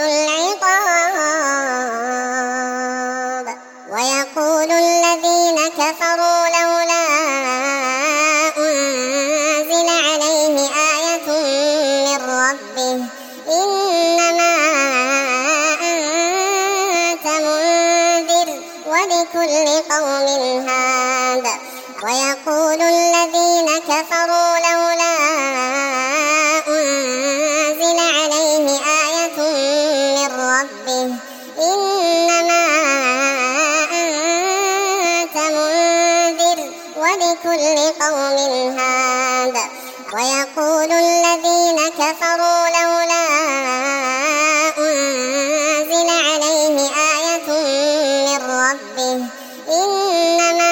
العقاب ويقول الذين كفروا لولا أنزل عليه آية من ربه إنما أنت منذر ولكل قوم هاد ويقول الذين كفروا لولا أنزل عليه آية من ربه إنما أنت منذر ولكل قوم هاد ويقول الذين كفروا لولا أنزل عليه آية من ربه إنما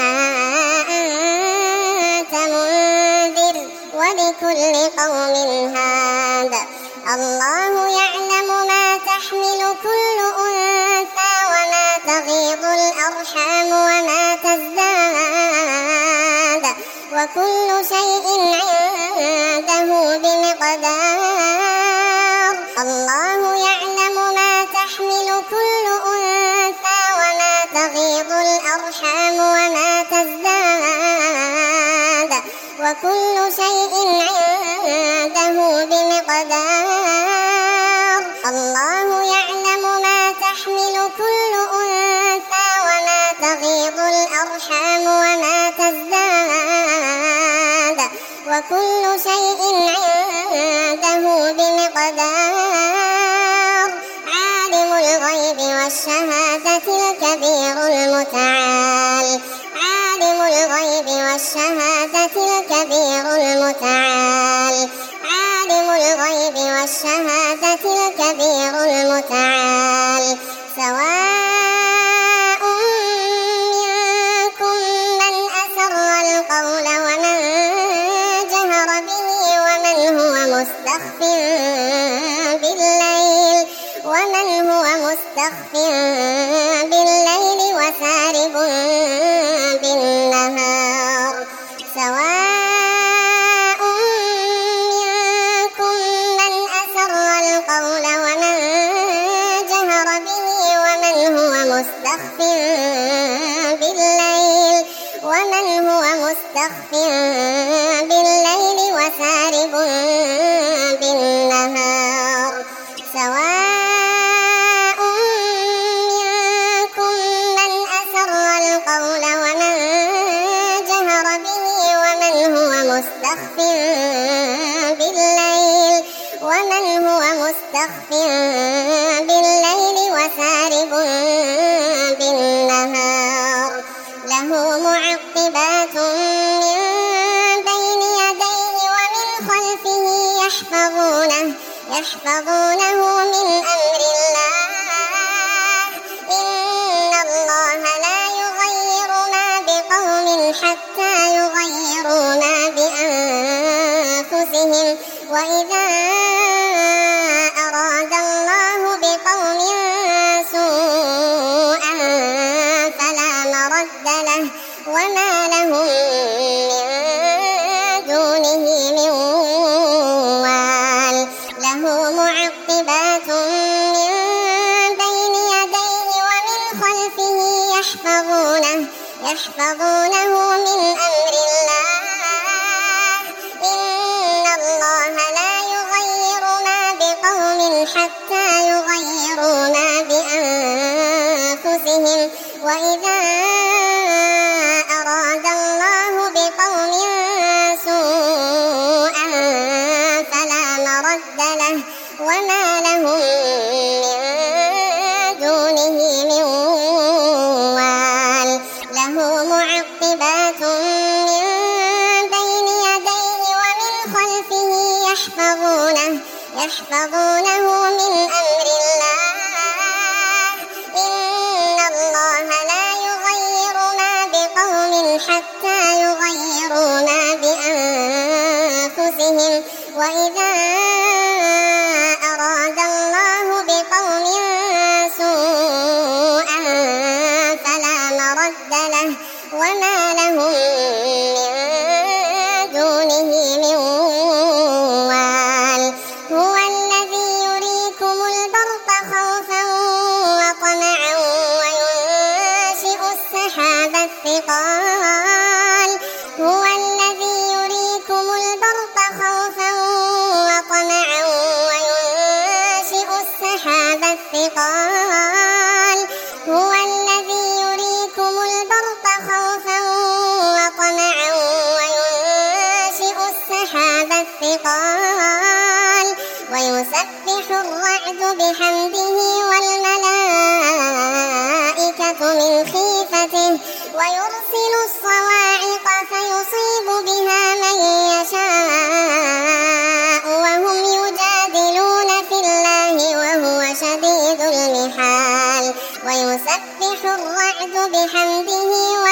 أنت منذر ولكل قوم هاد الله يعلم ما تحمل كل أنثى وما تغيظ الأرحام وما تزداد وكل شيء عنده بمقدار الله يعلم ما تحمل كل أنثى وما تغيض الأرحام وما تزداد وكل شيء عنده بمقدار الله يعلم ما تحمل كل أنثى وما تغيض الأرحام وما تزداد وكل شيء عنده بمقدار عالم الغيب والشهادة الكبير المتعال عالم الغيب والشهادة الكبير المتعال عالم الغيب والشهادة الكبير المتعال سواء منكم من أسر القول ومن جهر به ومن هو مستخف بالليل وسارب بالنهار سواء منكم من أسر القول ومن جهر به ومن هو مستخف بالليل وسارب بالنهار سواء منكم من أسر القول ومن جهر به ومن هو مستخف بالليل وسارب بالنهار له معقبات من بين يديه ومن خلفه يحفظونه من أمر الله إن الله لا يغير ما بقوم حتى يغيروا ما بأنفسهم وإذا أراد الله بقوم سوءا فلا مرد له وما لهم من دونه من وال له معقبات من بين يديه ومن خلفه يحفظونه من أمر الله إن الله لا يغير ما بقوم حتى يغيروا ما بأنفسهم وإذا أراد الله بقوم سوءا فلا مرد له وما لهم من دونه من وال له معقبات من بين يديه ومن خلفه يحفظونه من أمر الله إن الله لا يغير ما بقوم حتى يغيروا ما بأنفسهم وإذا أراد الله بقوم سوءا فلا مرد له وما لهم من دونه من وال هو الذي يريكم البرق خوفا وطمعا وينشئ السحاب الثقال هو الذي يريكم البرق خوفا وطمعا وينشئ السحاب الثقال هو الذي يريكم البرق خوفا وطمعا وينشئ السحاب الثقال ويسبح الرعد بحمده والملائكة من خيفته ويرسل الصواعق فيصيب بها من يشاء وهم يجادلون في الله وهو شديد المحال ويسبح الرعد بحمده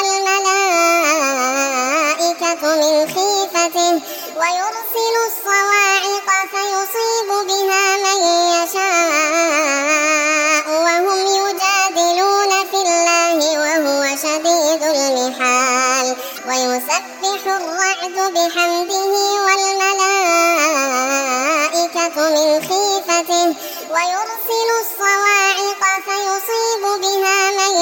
والملائكة من خيفته ويرسل الصواعق فيصيب بها من يشاء وهم يجادلون في الله وهو يسبح الرعد بحمده والملائكة من خيفته ويرسل الصواعق فيصيب بها من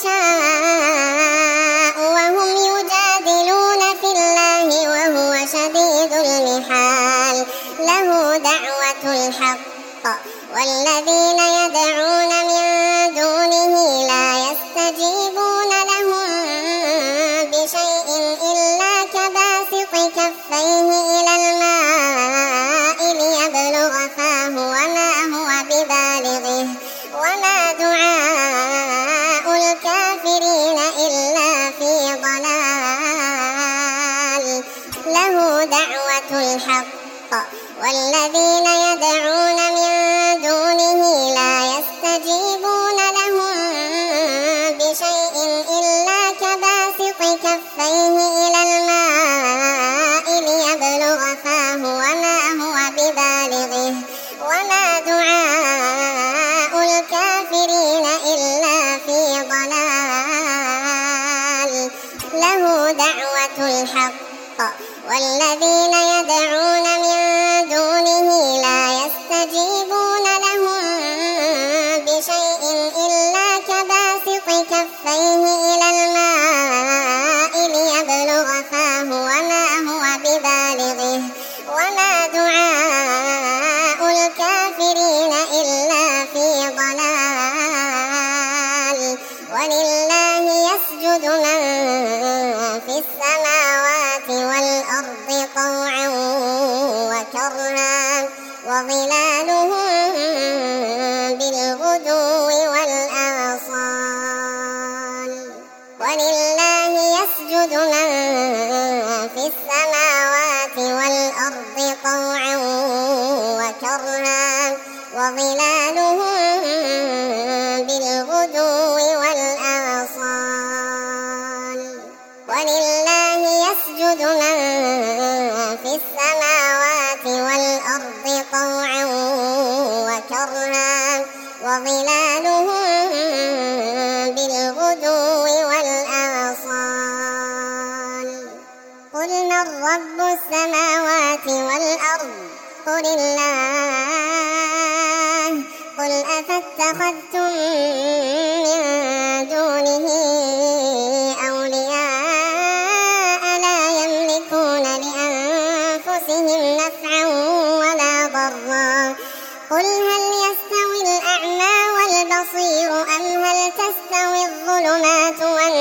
يشاء وهم يجادلون في الله وهو شديد المحال له دعوة الحق والذين يدعون من دونه لا يستجيبون لهم بشيء إلا كباسط كفيه إلى الماء ليبلغ فاه وما هو ببالغه وما دعاء الكافرين إلا في ضلال له دعوة الحق والذين يدعون من دونه لا يستجيبون لهم بشيء إلا كباسط كفيه إلى الماء ليبلغ فاه وما هو ببالغه وما دعاء الكافرين إلا في ضلال له دعوة الحق والذين يدعون من دونه لا يستجيبون لهم بشيء إلا كباسط كفيه إلى الماء ليبلغ فاه وما هو ببالغه وما دعاء الكافرين إلا في ضلال ولله يسجد من في السماوات والأرض طوعا وكرها وظلالهم بالغدو والآصال ولله يسجد من في السماوات والأرض طوعا وكرها وظلالهم بالغدو والآصال ولله يسجد من في السماوات والأرض طوعا وكرها وظلالهم بالغدو والآصال قل من رب السماوات والأرض قل الله قل أفاتخذتم من دونه أولياء لا يملكون لأنفسهم نفعا ولا ضرا قل هل يستوي الأعمى والبصير أم هل تستوي الظلمات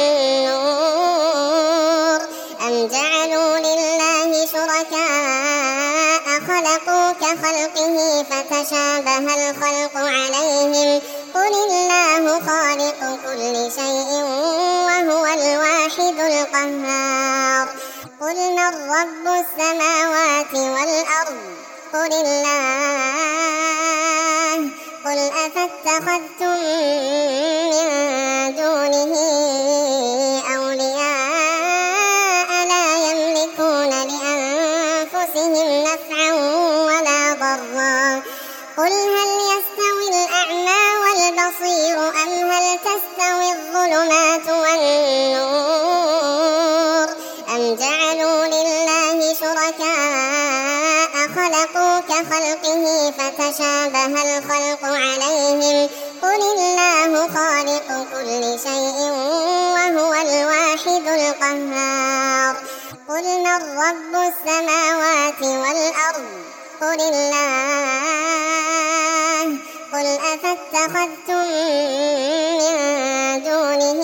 والنور أم جعلوا لله شركاء خلقوا كخلقه فتشابه الخلق عليهم قل الله خالق كل شيء وهو الواحد القهار قل من رب السماوات والأرض قل الله قل أفاتخذتم من دونه أولياء لا يملكون لأنفسهم نفعا ولا ضرا قل هل يستوي الأعمى والبصير أم هل تستوي الظلمات والنور أم جعلوا لله شركاء خلقوا كخلقه فتشابه الخلق عليهم قل الله خالق كل شيء وهو الواحد القهار قل من رب السماوات والأرض قل الله قل أفاتخذتم من دونه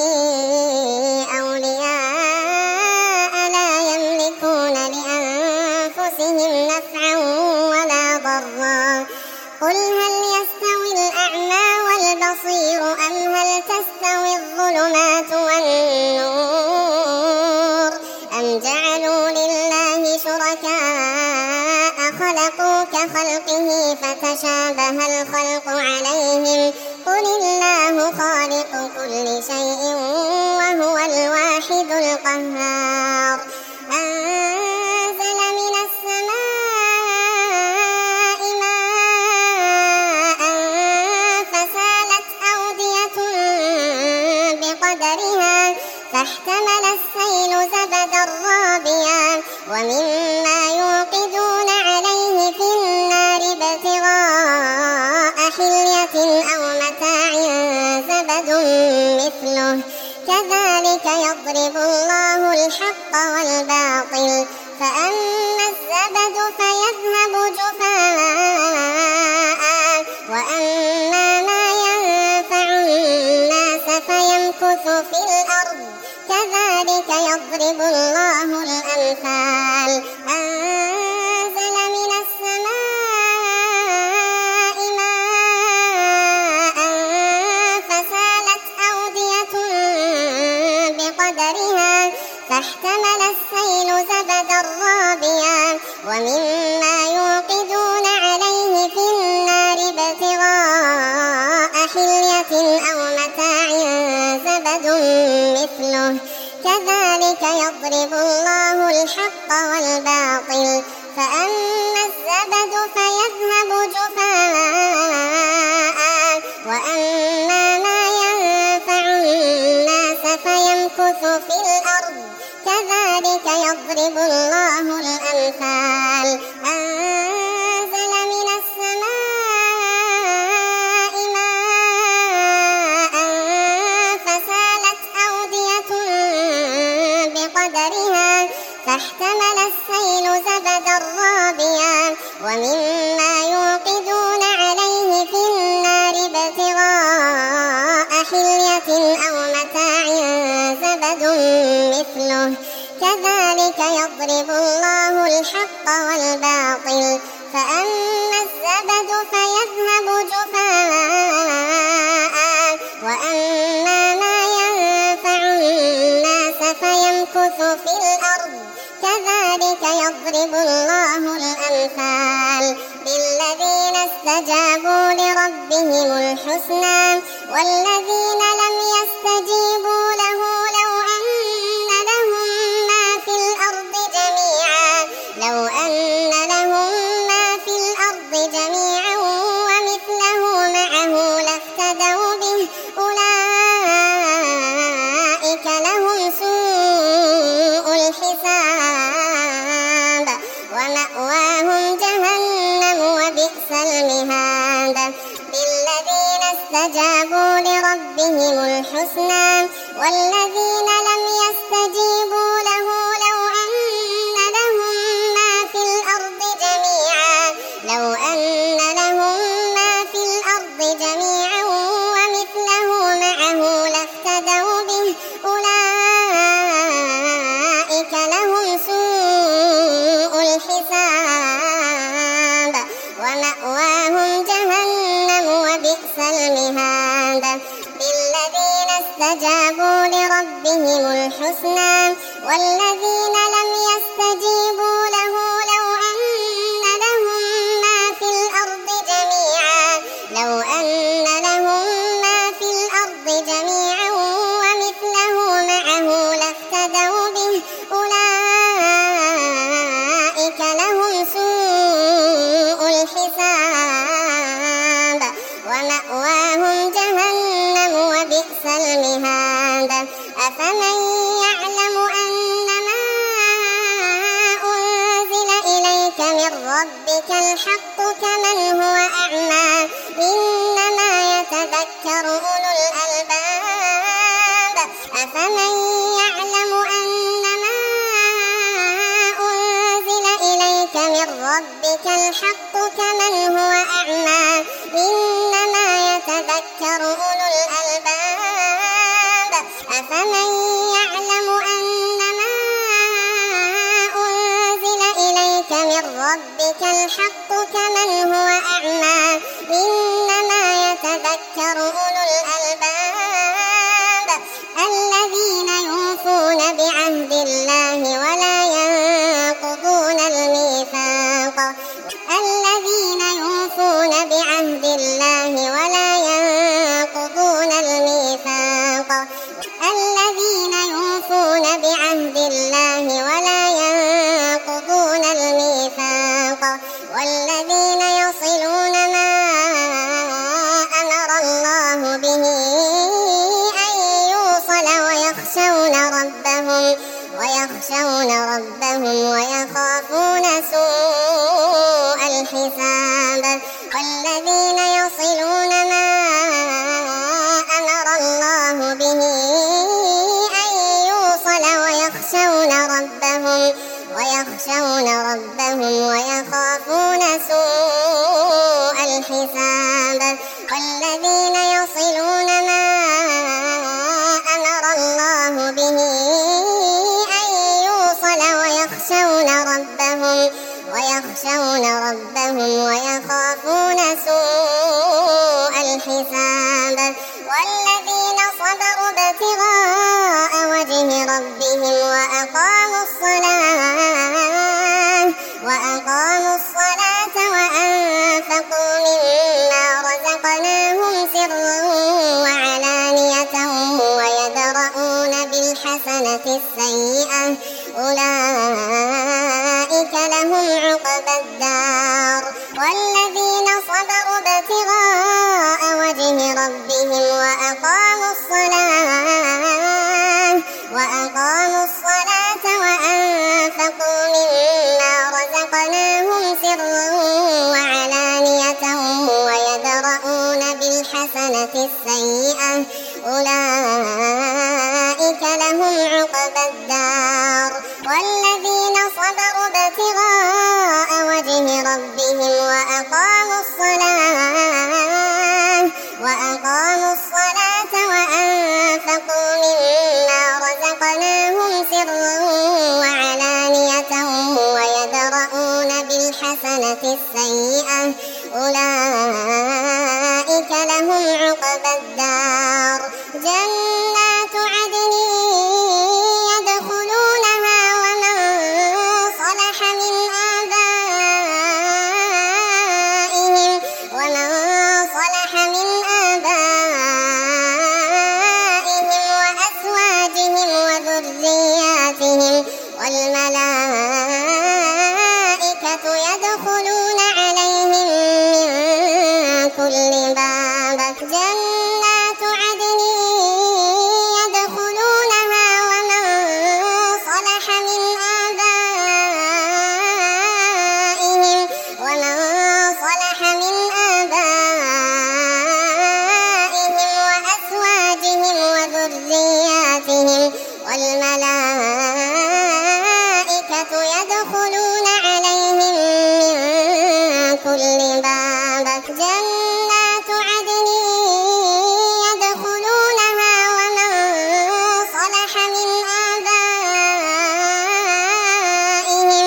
أولياء لا يملكون لأنفسهم نفعا ولا ضرا قل هل يستوي الأعمى والبصير أم هل تستوي الظلمات والنور أم جعلوا لله شركاء خلقوا كخلقه فتشابه الخلق عليهم قل الله خالق كل شيء وهو الواحد القهار أنزل من السماء ماء فسالت أودية بقدرها فاحتمل السيل زبدا رابيا ومما يوقدون عليه في النار ابتغاء حلية أو متاع زبد مثله كذلك يضرب الله الحق والباطل فأما الزبد فيذهب جفاء وأما ما ينفع الناس فيمكث في الأرض كذلك يضرب الله الأمثال أنزل من السماء ماء فسالت أودية بقدرها فاحتمل السيل زبدا رابيا ومما يوقدون عليه في النار ابتغاء حلية أو متاع زبد مثله كذلك يضرب الله الحق والباطل فأما الزبد فيذهب جفاء وأما ما ينفع الناس فيمكث في الأرض كذلك يضرب الله الأمثال أنزل من السماء ماء فسالت أودية بقدرها فاحتمل السيل زبدا رابيا ومما يوقدون عليه في النار ابتغاء حلية أو متاع زبد مثله كذلك يضرب الله الحق والباطل فأما الزبد فيذهب جفاء وأما ما ينفع الناس فيمكث في الأرض كذلك يضرب الله الأمثال للذين استجابوا لربهم الحسنى والذين لم يستجيبوا له لو أن لهم ما في الأرض جميعا ومثله معه لافتدوا به أولئك لهم سوء الحساب ومأواهم جهنم وبئس المهاد للذين استجابوا لربهم الحسنى والذين لم يستجيبوا له لو أن لهم ما في الأرض جميعا ومثله معه لافتدوا به أولئك لهم سوء الحساب ومأواهم جهنم وبئس المهاد للذين استجابوا لربهم الحسنى والذين لم يستجيبوا له لو أن لهم ما في الأرض جميعا ومثله معه لافتدوا به أولئك لهم سوء الحساب ومأواهم جهنم وبئس المهاد أفمن يعلم أنما أنزل إليك من ربك الحق كمن هو أعمى إنما يتذكر أولو الألباب أفمن يعلم أنما أنزل إليك من ربك الحق كمن هو أعمى إنما يتذكر أولو الألباب أفمن يعلم أنما أنزل إليك من ربك الحق كمن هو أعمى إنما يتذكر أولو الألباب الذين يوفون بعهد الله ولا ينقضون الميثاق الذين يوفون بعهد الله ولا ينقضون الميثاق الذين يوفون بعهد الله ولا ينقضون الميثاق والذين ربهم ويخافون سوء الحساب والذين يصلون ما أمر الله به أن يوصل ويخشون ربهم ويخافون سوء الحساب والذين يصلون ما أمر الله به أن يوصل ويخشون ربهم ويخافون سوء الحساب والذين صبروا ابتغاء وجه ربهم وأقاموا الصلاة وأنفقوا مما رزقناهم سرا وعلانية ويدرؤون بالحسنة السيئة أولئك لهم عقبى الدار والذين صبروا ابتغاء وجه ربهم وأقاموا الصلاة وأنفقوا مما رزقناهم سرا وعلانية ويدرؤون بالحسنة السيئة أولئك لهم عقبى الدار والذين صبروا ابتغاء وجه ربهم وأقاموا الصلاة وأنفقوا مما رزقناهم سرا وعلانية ويدرؤون بالحسنة السيئة أولئك لهم عقبى الدار جنات عدن يدخلونها ومن صلح من آبائهم وأزواجهم وذرياتهم والملائكة يدخلون عليهم من كل باب جنات عدن يدخلونها ومن صلح من آبائهم وأزواجهم وذرياتهم والملائكة يدخلون عليهم من كل باب جنات عدن يدخلونها ومن صلح من آبائهم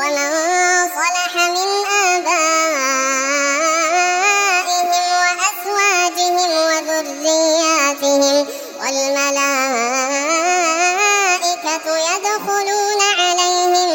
وأزواجهم وذرياتهم والملائكة يدخلون عليهم من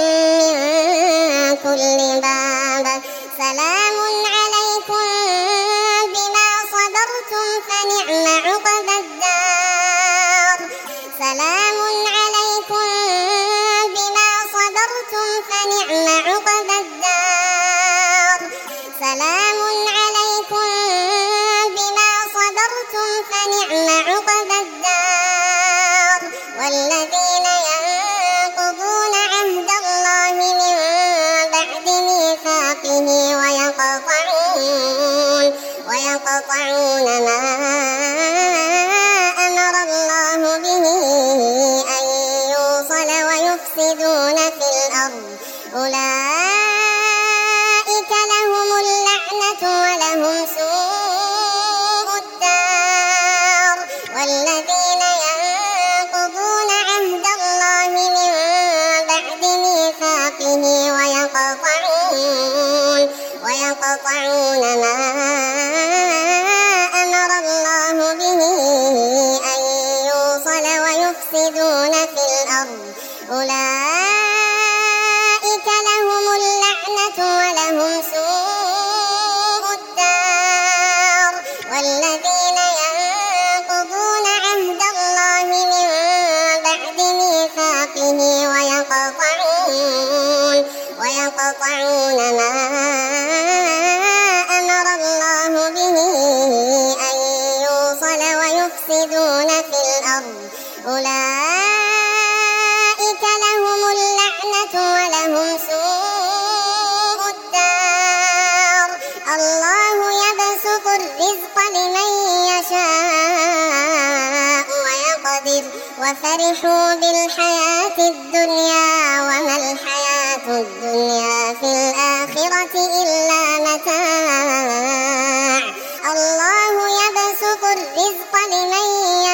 كل باب سلام عليكم بما صبرتم فنعم عقبى الدار سلام عليكم بما صبرتم فنعم عقبى الدار سلام عليكم بما صبرتم فنعم عقبى الدار والذين ينقضون عهد الله من بعد ميثاقه ويقطعون ما أمر الله به أن يوصل ويفسدون في الأرض أولئك لهم اللعنة ولهم سوء الدار والذين ينقضون عهد الله من بعد ميثاقه ويقطعون ما أمر الله به أن يوصل ويفسدون في الأرض أولئك لهم اللعنة ولهم سوء الدار والذين ينقضون عهد الله من بعد ميثاقه ويقطعون ما أمر الله به أن يوصل ويفسدون في الأرض أولئك الآخرة ولهم سوء الدار الله يبسط الرزق لمن يشاء ويقدر وفرحوا بالحياة الدنيا وما الحياة الدنيا في الآخرة إلا متاع الله يبسط الرزق لمن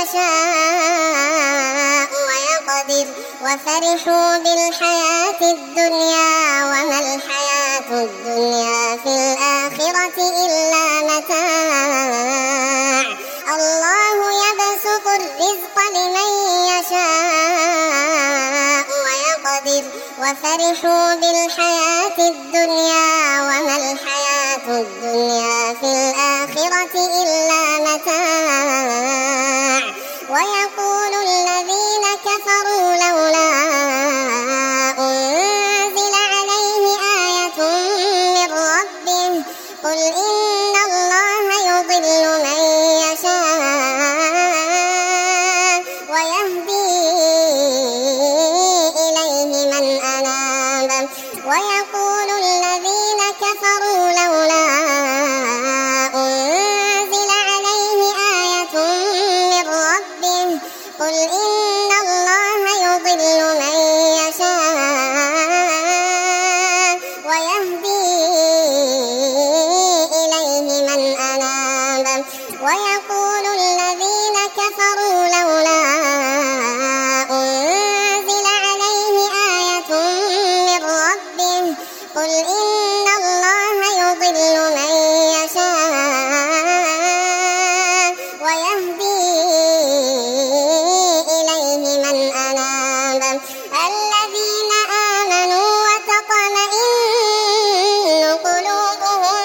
يشاء ويقدر وفرحوا بالحياة الدنيا وما الحياة الدنيا في الآخرة إلا متاع الله يبسط الرزق لمن يشاء ويقدر وفرحوا بالحياة الدنيا وما الحياة الدنيا في الآخرة إلا متاع ويقول الذين كفروا لولا أنزل عليه آية من ربه قل إن الله يضل من يشاء ويهدي إليه من أناب ويقول الذين كفروا لولا أنزل عليه آية من ربه قل إن الله يضل من يشاء ويهدي إليه من أناب ويقول الذين كفروا لولا أنزل عليه آية من ربه قل إن الله يضل من يشاء ويهدي إليه من أناب الذين آمنوا وتطمئن قلوبهم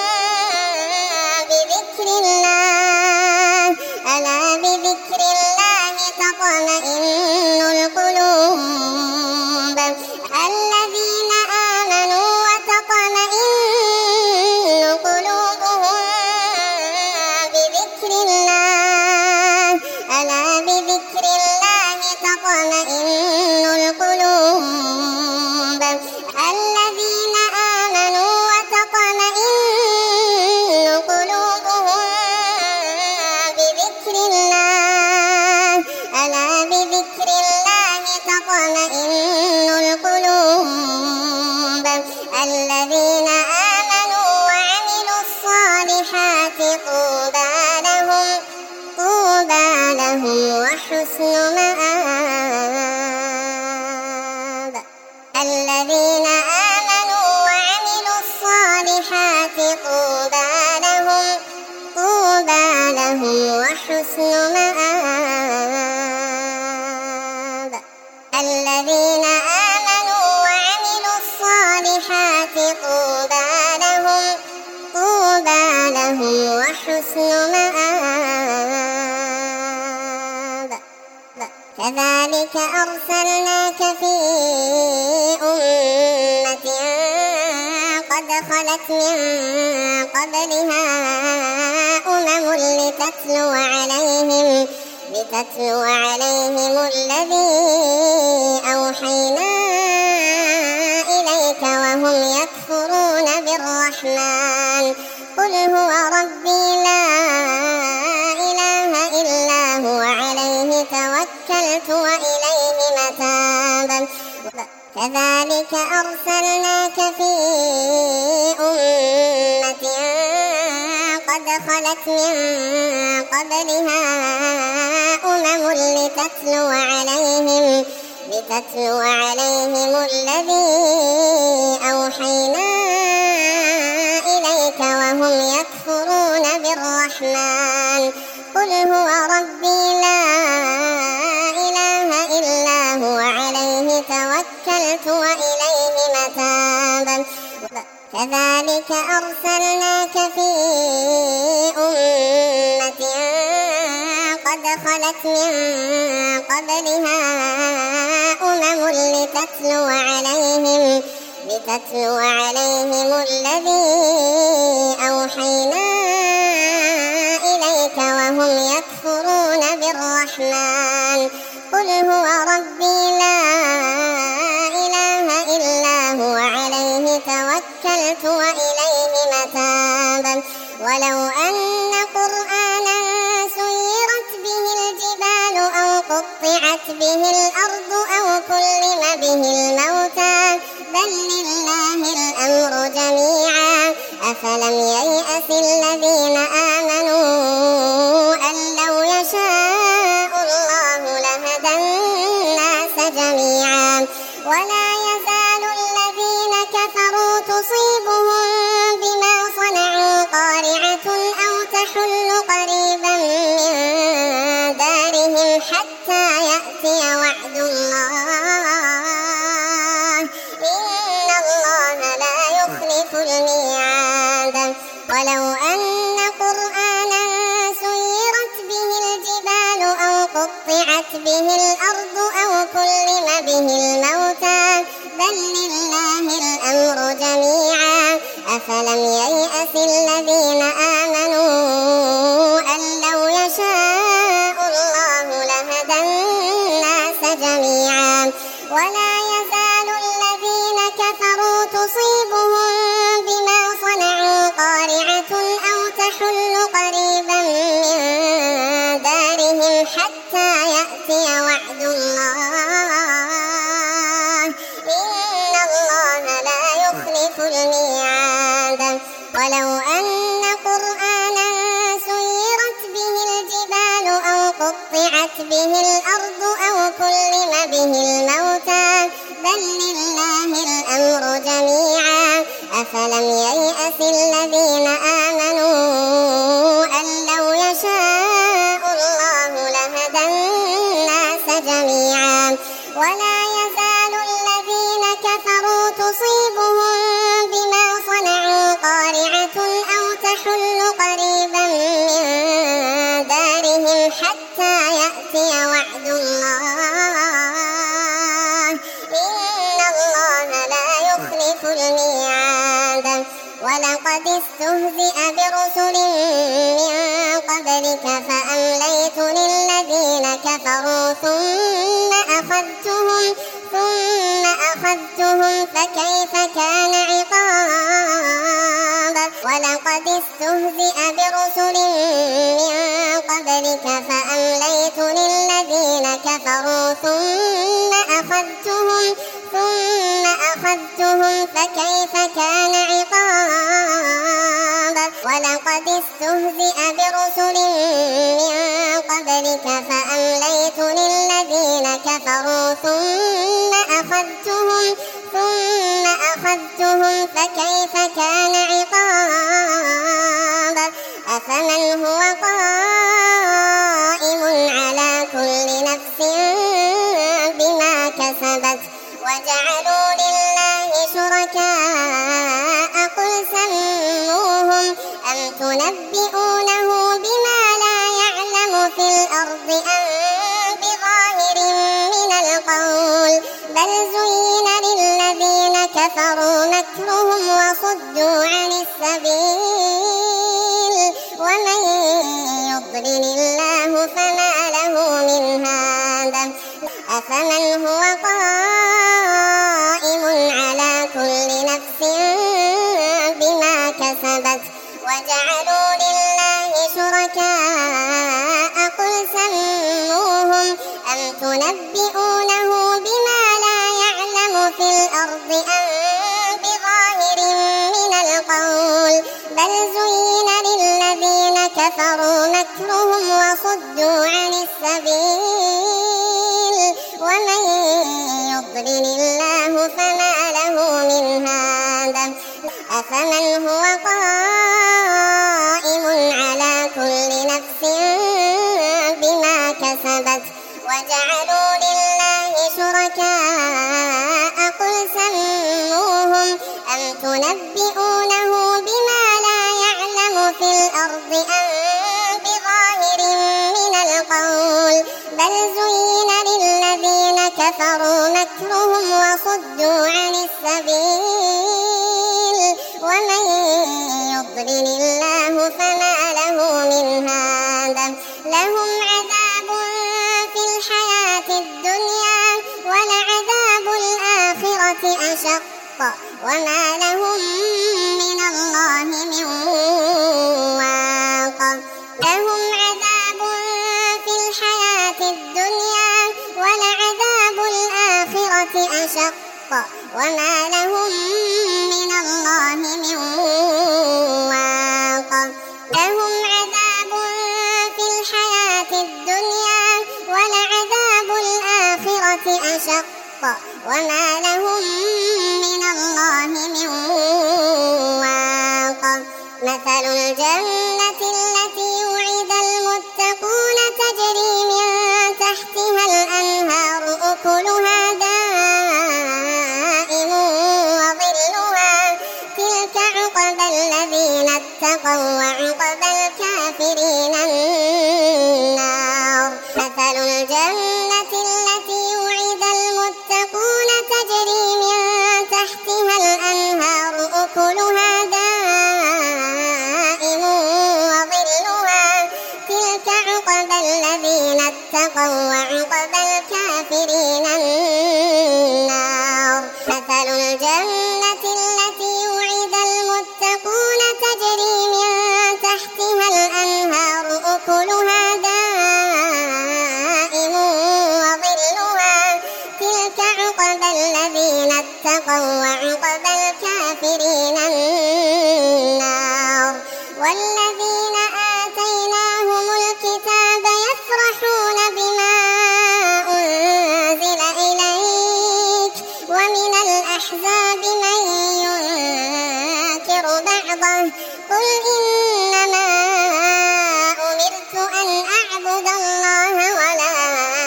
بذكر الله ألا بذكر الله تطمئن القلوب الذين آمنوا وتطمئن قلوبهم بذكر الله ألا بذكر الله تطمئن القلوب الذين آمنوا وتطمئن قلوبهم بذكر الله ألا بذكر الله تطمئن القلوب الذين آمنوا وعملوا الصالحات طوبى لهم وحسن مآب الذين آمنوا وعملوا الصالحات طوبى لهم وحسن مآب الذين آمنوا وعملوا الصالحات طوبى لهم وحسن مآب كذلك أرسلناك في أمة قد خلت من قبلها أمم لتتلو عليهم الذي أوحينا إليك وهم يكفرون بالرحمن قل هو ربي لا إله إلا هو عليه توكلت وإليه متاب كذلك أرسلناك في أمة قد خلت من قبلها أمم لتتلو عليهم الذي أوحينا إليك وهم يكفرون بالرحمن. قل هو ربي لا إله إلا هو عليه توكلت وإليه متاب كذلك أرسلناك في أمة قد خلت من قبلها أمم لتتلو عليهم لتتلو عليهم الذي أوحينا إليك وهم يكفرون بالرحمن قل هو ربي لا إله إلا هو عليه توكلت وإليه متاب كذلك أرسلناك في أمة قد خلت من قبلها أمم لتتلو عليهم الذي أوحينا إليك وهم يكفرون بالرحمن قل هو ربي لا إله إلا قطعت به الأرض أو كلم به الموتى بل لله الأمر جميعا أفلم ييأس الذين آمنوا أن لو يشاء الله لهدى الناس جميعا ولا يزال الذين كفروا تصيبهم بما صنعوا قارعة أو تحل قريبا من دارهم حتى يأتي وعد الله إن الله لا يخلف الميعاد ولو أن قرآنا سيرت به الجبال أو قطعت به الأرض أو كلم به الموتى بل لله الأمر جميعا أفلم ييأس الذين آمنوا أن لو يشاء الله لهدى الناس جميعا ولا يزال الذين كفروا تصيبهم بما صنعوا قارعة أو تحل قريبا من دارهم حتى يأتي وعد الله إن الله لا يخلف الميعاد ولو أن قرآنا سيرت به الجبال أو قطعت به الأرض أو كلم به الموتى بل لله الأمر جميعا أفلم ييأس الذين آمنوا أن لو يشاء الله لهدى الناس جميعا ولا يزال الذين كفروا تصيبهم بما صنعوا قارعة أو تحل قريبا من دارهم حتى يأتي وعد الله إن الله لا يخلف الميعاد ولقد استهزئ برسل من قبلك فأمليت للذين كفروا ثم أخذتهم فكيف كان عقاب ولقد استهزئ برسل من قبلك فأمليت للذين كفروا ثم أخذتهم فكيف كان عقاب ولقد استهزئ برسل من قبلك فأمليت للذين كفروا ثم أخذتهم فكيف كان عقاب أفمن هو قائم على كل نفس بما كسبت وجعلوا لله شركاء قل سموهم أم تنبئونه بما لا يعلم في الأرض أم بظاهر من القول بل زين للذين كفروا مكرهم وصدوا عن السبيل ومن يضلل الله فما له من هاد أفمن هو قائم على كل نفس بما كسبت وجعلوا لله شركاء قل سموهم أم تنبئونه بما لا يعلم في الأرض أم بظاهر من القول بل زين للذين كفروا مكرهم وصدوا عن السبيل ومن يضلل الله فما له من هاد أفمن هو قائم على كل نفس بما كسبت وجعلوا لله شركاء قل سموهم أم تنبئونه بما لا يعلم في الأرض أم بظاهر من القول بل زين للذين كفروا مكرهم وصدوا عن السبيل ومن يضلل الله فما له من هاد لهم عذاب في الحياة الدنيا ولعذاب الآخرة أشق وما لهم من الله من واق لهم عذاب في الحياة الدنيا الآخرة أشق وما لهم من الله من واق لهم عذاب في الحياة الدنيا ولعذاب الآخرة أشق وما لهم من الله من واق مثل الجنة التي وعد المتقون تجري من تحتها الأنهار أكلها دائم وظلها تلك عقبى الذين اتقوا وعقبى الكافرين النار مثل الجنة التي وعد المتقون تجري من تحتها الأنهار أكلها دائم وظلها تلك عقبى الذين اتقوا وعقبى الكافرين النار مثل الجنة التي وعد المتقون تجري من تحتها الأنهار أكلها دائم وظلها تلك عقبى الذين اتقوا وعقبى الكافرين النار والذين آتيناهم الكتاب يفرحون بما أنزل إليك ومن الأحزاب من ينكر بعضه قل إنما أمرت أن أعبد الله ولا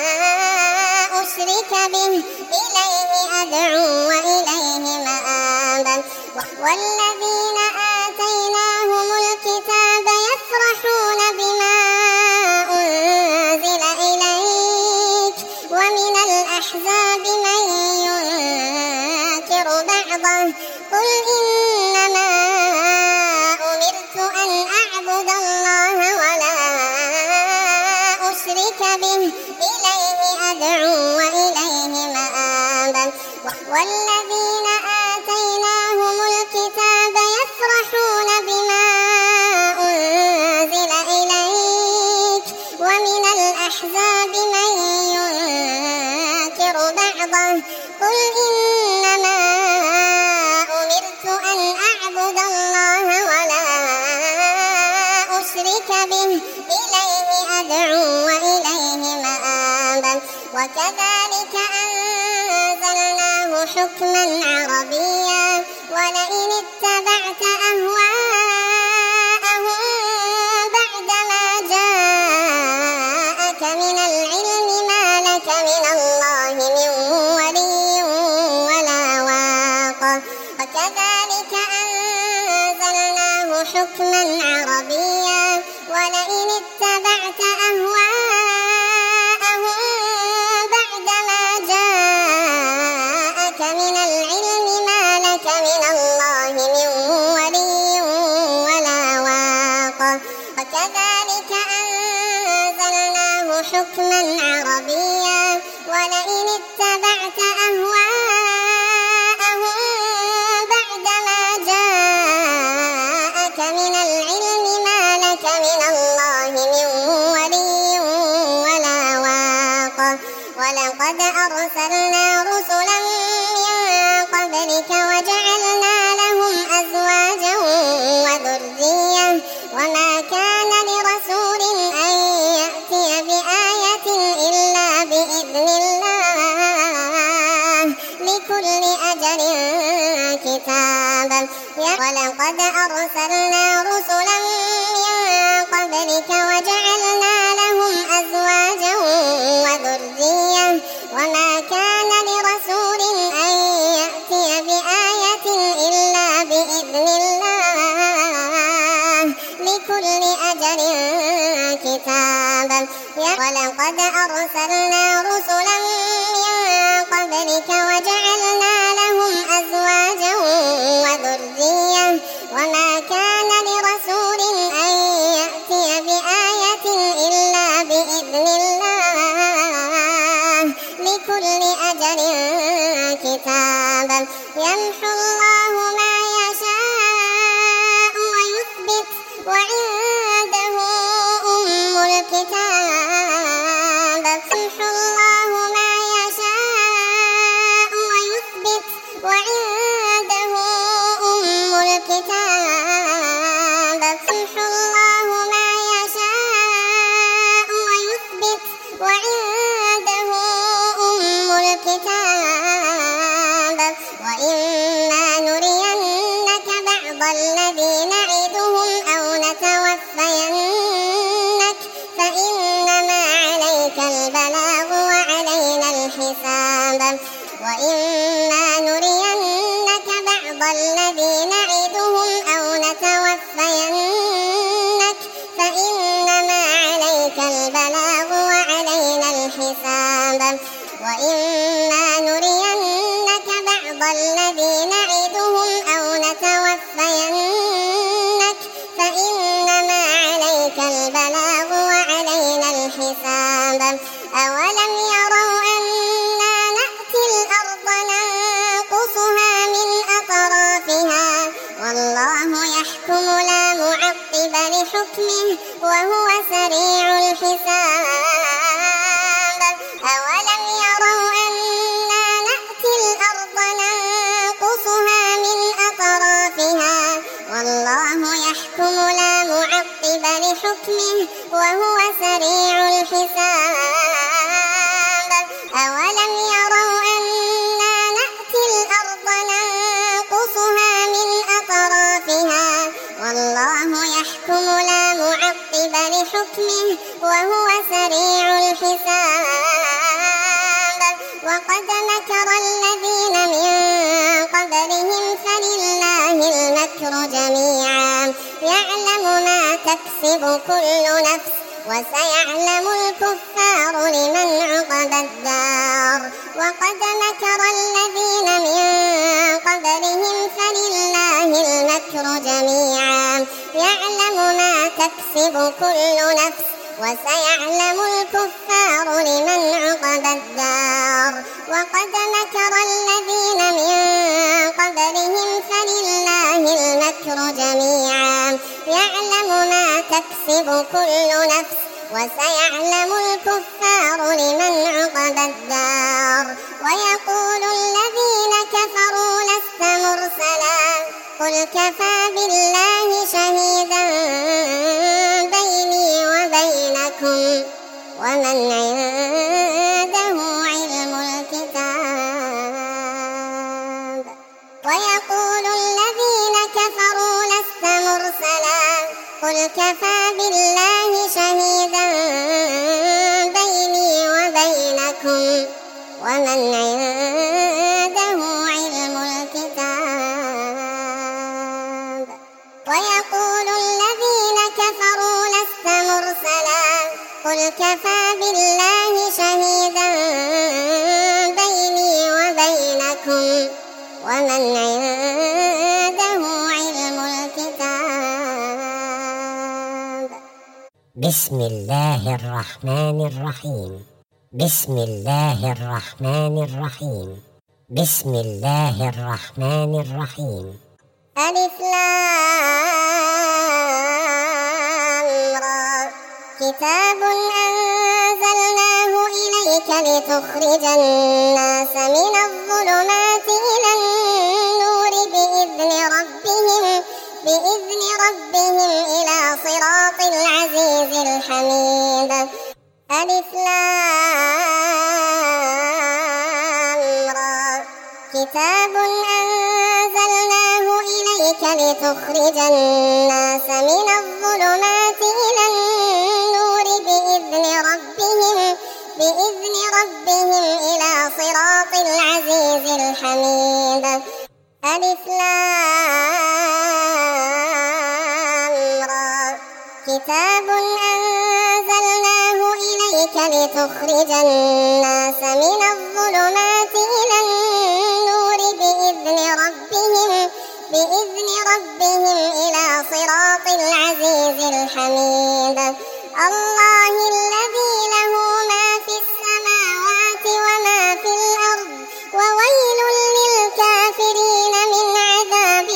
أشرك به إليه أدعو وإليه مآب والذين آتيناهم الكتاب يفرحون بما أنزل إليك ومن الأحزاب من ينكر بعضه قل إنما أمرت أن أعبد الله ولا أشرك به إليه أدعو وإليه مآب والذين آتيناهم الكتاب يفرحون بما أنزل إليك ومن الأحزاب من ينكر بعضه قل إنما أمرت أن أعبد الله ولا أشرك به إليه أدعو وإليه مآب وكذلك أنزلناه حكما عربيا ولئن اتبعت أهواءهم بعدما جاءك من العلم ما لك من الله من ولي ولا واق وكذلك أنزلناه حكما عربيا ولئن اتبعت أهواءهم بعدما جاءك من العلم ما لك من الله من ولي ولا واق وكذلك أنزلناه حكما عربيا ولئن اتبعت أهواءهم بعدما جاءك من العلم ما لك من الله من ولي ولا واق ولقد أرسلنا رسلا من قبلك وجعلنا لهم أزواجا وذرية وما كان لرسول أن يأتي بآية إلا بإذن الله لكل أجل كتابا ولقد أرسلنا رسلا من قبلك وجعلنا لهم أزواجا وذرية وما كان لرسول أن يأتي بآية إلا بإذن الله لكل أجل كتابا ولقد أرسلنا رسلا من قبلك وجعلنا لهم أزواجا وذرية وما كان لرسول أن يأتي بآية إلا بإذن الله لكل أجل كتابا يمحو الله ما يشاء ويثبت وعنده أم الكتاب يمحو الله ما يشاء الكتاب وإما نرينك بعض الذي نعدهم أو نتوفينك فإنما عليك البلاغ وعلينا الحساب وإما نرينك بعض الذي نعدهم أو نتوفينك فإنما عليك البلاغ وعلينا الحساب وإما نرينك بعض الذي نعدهم أو نتوفينك فإنما عليك البلاغ وعلينا الحساب أولم يروا أنا نأتي الأرض ننقصها من أطرافها والله يحكم لا معقب لحكمه وهو سريع الحساب أولم يروا أنا نأتي الأرض ننقصها من أطرافها والله يحكم لا معقب لحكمه وهو سريع الحساب أولم يروا أنا نأتي الأرض ننقصها من أطرافها والله يحكم لا معقب لحكمه وهو سريع الحساب وقد مكر الذين من قبلهم فلله المكر جميعا يعلم ما تكسب كل نفس وسيعلم الكفار لمن عقبى الدار وقد مكر الذين من قبلهم فلله المكر جميعا يعلم ما تكسب كل نفس وسيعلم الكفار لمن عقبى الدار وقد مكر الذين من قبلهم فلله المكر جميعا يعلم ما تكسب كل نفس وسيعلم الكفار لمن عقبى الدار ويقول الذين كفروا لست مرسلا قل كفى بالله شهيدا بيني وبينكم ومن عنده علم الكتاب ويقول الذين كفروا لست مرسلا قل كفى بالله شهيدا بيني وبينكم ومن عنده علم الكتاب ويقول الذين كفروا لست مرسلا قل كفى بالله شهيدا بيني وبينكم ومن عنده علم الكتاب بسم الله الرحمن الرحيم بسم الله الرحمن الرحيم بسم الله الرحمن الرحيم ألف لام را كتاب أنزلناه إليك لتخرج الناس من الظلمات إلى النور بإذن ربهم إلى صراط العزيز الحميد ألف لام را كتاب أنزلناه إليك لتخرج الناس من الظلمات إلى النور بإذن ربهم إلى صراط العزيز الحميد ألف لام را كتاب أنزلناه إليك لتخرج الناس من الظلمات إلى النور بإذن ربهم إلى صراط العزيز الحميد الله الذي له ما في السماوات وما في الأرض وويل للكافرين من عذاب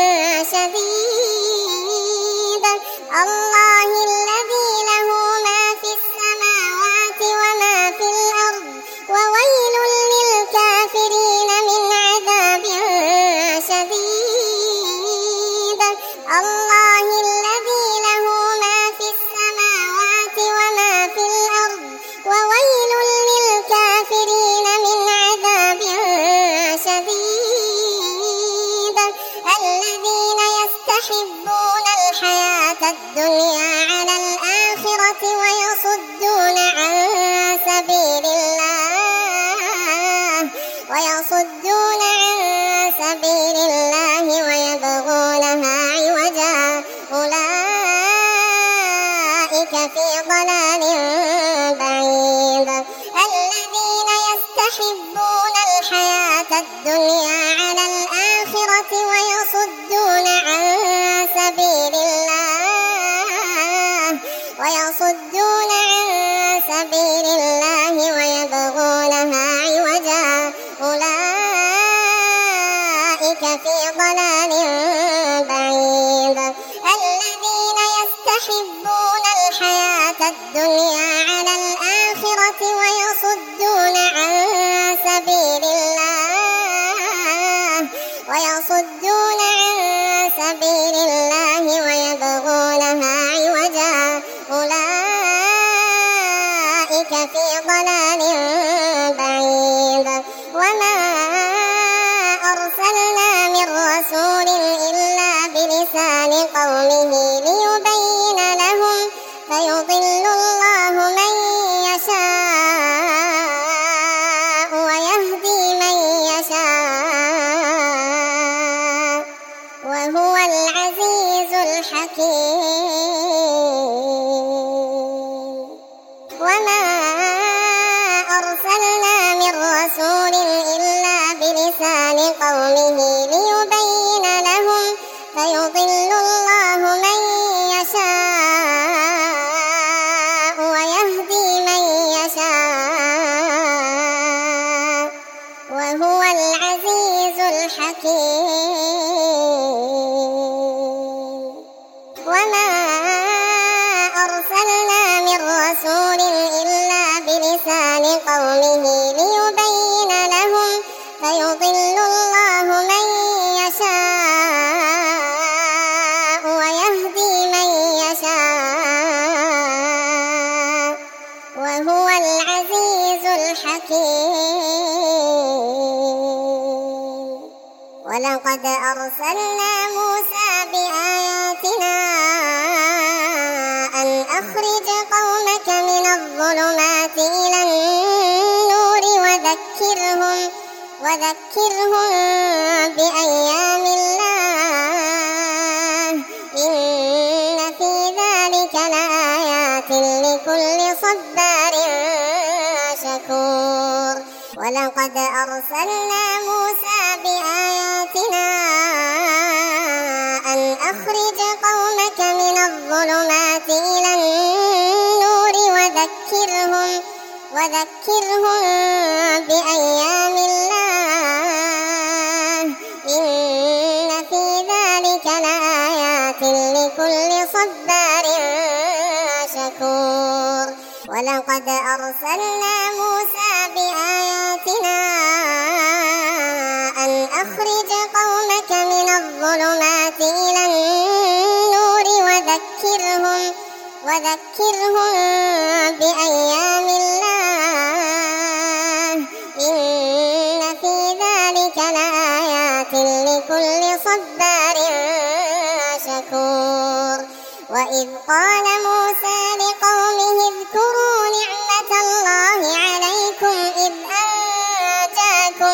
شديد الله الذي له ما في السماوات وما في الأرض وويل للكافرين من عذاب شديد الله الذي له ما في السماوات وما في الأرض وويل للكافرين من عذاب يستحبون الحياة الدنيا على الآخرة ويصدون عن سبيل الله ويبغونها عوجا أولئك في ضلال بعيد. الذين يستحبون الحياة الدنيا على الآخرة ويصدون عن سبيل الله ويبغونها عوجا أولئك في ضلال بعيد. الذين يستحبون الحياة الدنيا على الآخرة ويصدون عن سبيل الله ويبغونها عوجا أولئك في ضلال بعيد. وما أرسلنا من رسول إلا بلسان قومه ليبين لهم فيضل الله من يشاء ويهدي من يشاء وهو العزيز الحكيم. وما أرسلنا من رسول إلا بلسان قومه ليبين لهم فيضل الله من يشاء ويهدي من يشاء وهو العزيز الحكيم. وما أرسلنا من رسول إلا بلسان قومه ليبين لهم فيضل الله من يشاء ويهدي من يشاء وهو العزيز الحكيم. ولقد أرسلنا موسى بآياتنا أن أخرج قومك من الظلمات إلى النور وذكرهم بأيام الله إن في ذلك لآيات لكل صبار شكور. ولقد أرسلنا موسى بآياتنا أن أخرج قومك من الظلمات إلى النور وذكرهم بأيام الله إن في ذلك لآيات لكل صبار شكور. ولقد أرسلنا موسى بآياتنا أن أخرج قومك من الظلمات إلى النور وذكرهم بأيام الله إن في ذلك لآيات لكل صبار شكور. وإذ قال موسى لقومه اذكروا نعمة الله عليكم إذ أنجاكم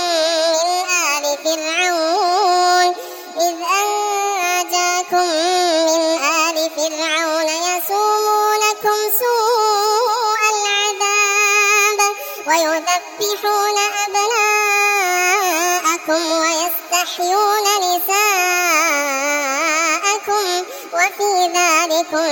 من آل فرعون يسومونكم سوء العذاب ويذبحون أبناءكم ويستحيون نساءكم وفي ذلكم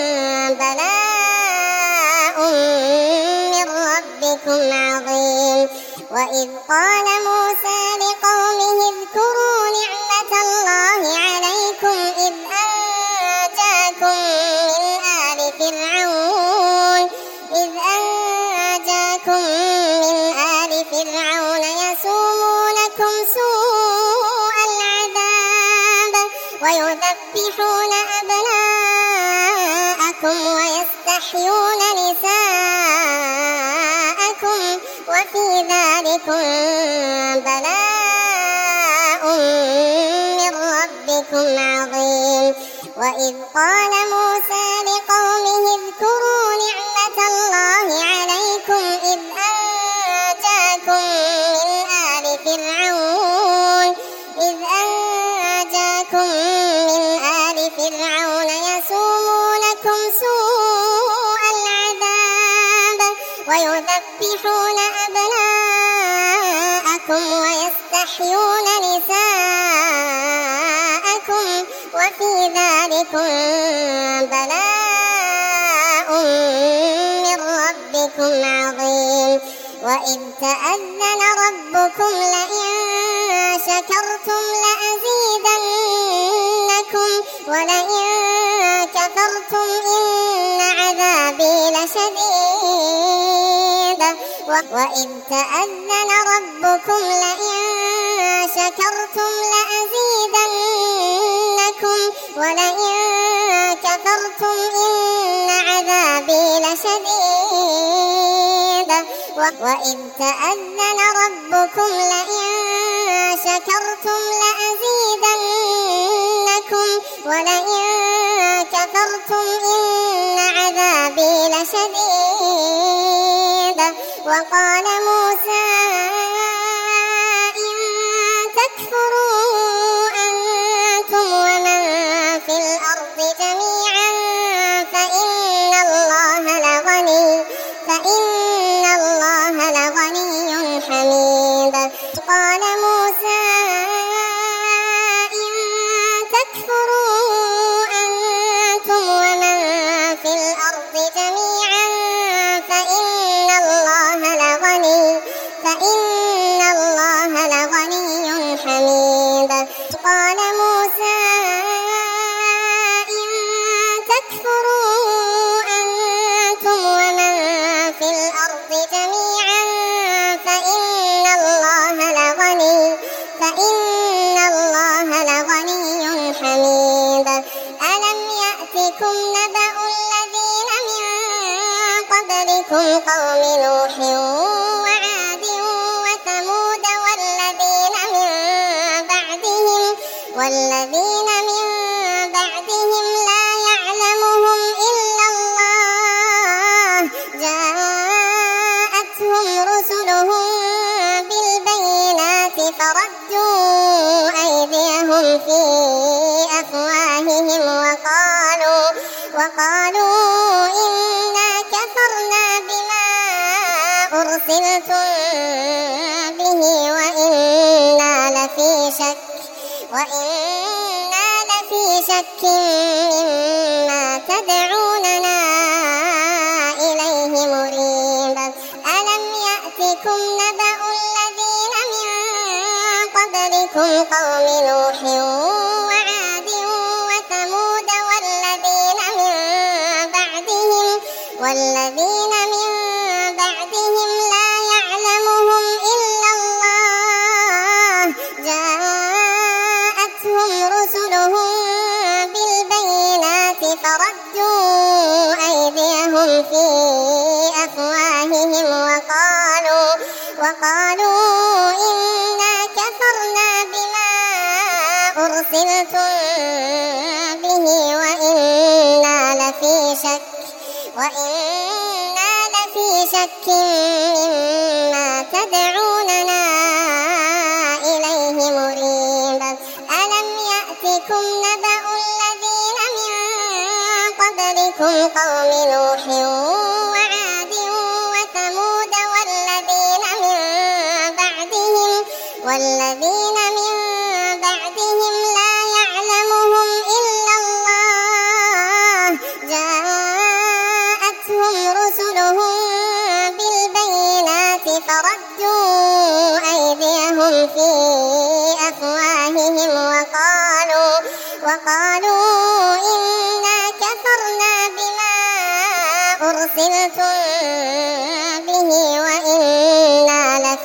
بلاء من ربكم عظيم. وإذ قال موسى لقومه اذكروا نعمة الله عليكم إذ أنجاكم من آل فرعون يسومونكم سوء العذاب ويذبحون أبناءكم ويستحيون نساءكم وفي ذلكم بلاء من ربكم عظيم. وإذ قال موسى لقومه اذكروا نعمة الله عليكم إذ أنجاكم من آل فرعون يسومونكم سوء العذاب ويذبحون أبناءكم ويستحيون نساءكم وفي ذلكم بلاء من ربكم عظيم. وإذ تأذن ربكم لئن شكرتم لأزيدنكم ولئن كفرتم إن عذابي لشديد. وإذ تأذن ربكم لئن شكرتم لأزيدنكم ولئن كفرتم إن عذابي لشديد. وإذ تأذن ربكم لئن شكرتم لأزيدنكم ولئن كفرتم إن عذابي لشديد. وقال موسى إن تكفروا أنتم ومن في الأرض جميعا فإن الله لغني حميد. قال موسى إن تكفروا أنتم ومن في الأرض جميعا فإن الله لغني حميد. قال موسى إن تكفروا أنتم ومن في الأرض جميعا فإن الله لغني حميد. ألم يأتكم نبأ الذين من قبلكم قوم نوح وعاد وثمود والذين من بعدهم لا يعلمهم إلا الله جاءتهم رسلهم بالبينات فردوا أيديهم في أفواههم وقالوا إنا كفرنا بما أرسلتم به وإنا لفي شك مما تدعوننا إليه مريب. ألم يأتكم نبأ الذين من قبلكم قوم نوح وعاد وثمود والذين من بعدهم لا يعلمهم إلا الله جاءتهم رسلهم بالبينات فردوا أيديهم في أفواههم وقالوا إنا كفرنا بما أرسلتم به وإنا لفي شك مما تدعوننا إليه مريب. ألم يأتكم نبأ الذين من قبلكم قوم نوح وعاد وثمود والذين من بعدهم لا يعلمهم إلا الله جاءتهم رسلهم بالبينات فردوا أيديهم في أفواههم وقالوا إنا كفرنا بما أرسلتم به وإنا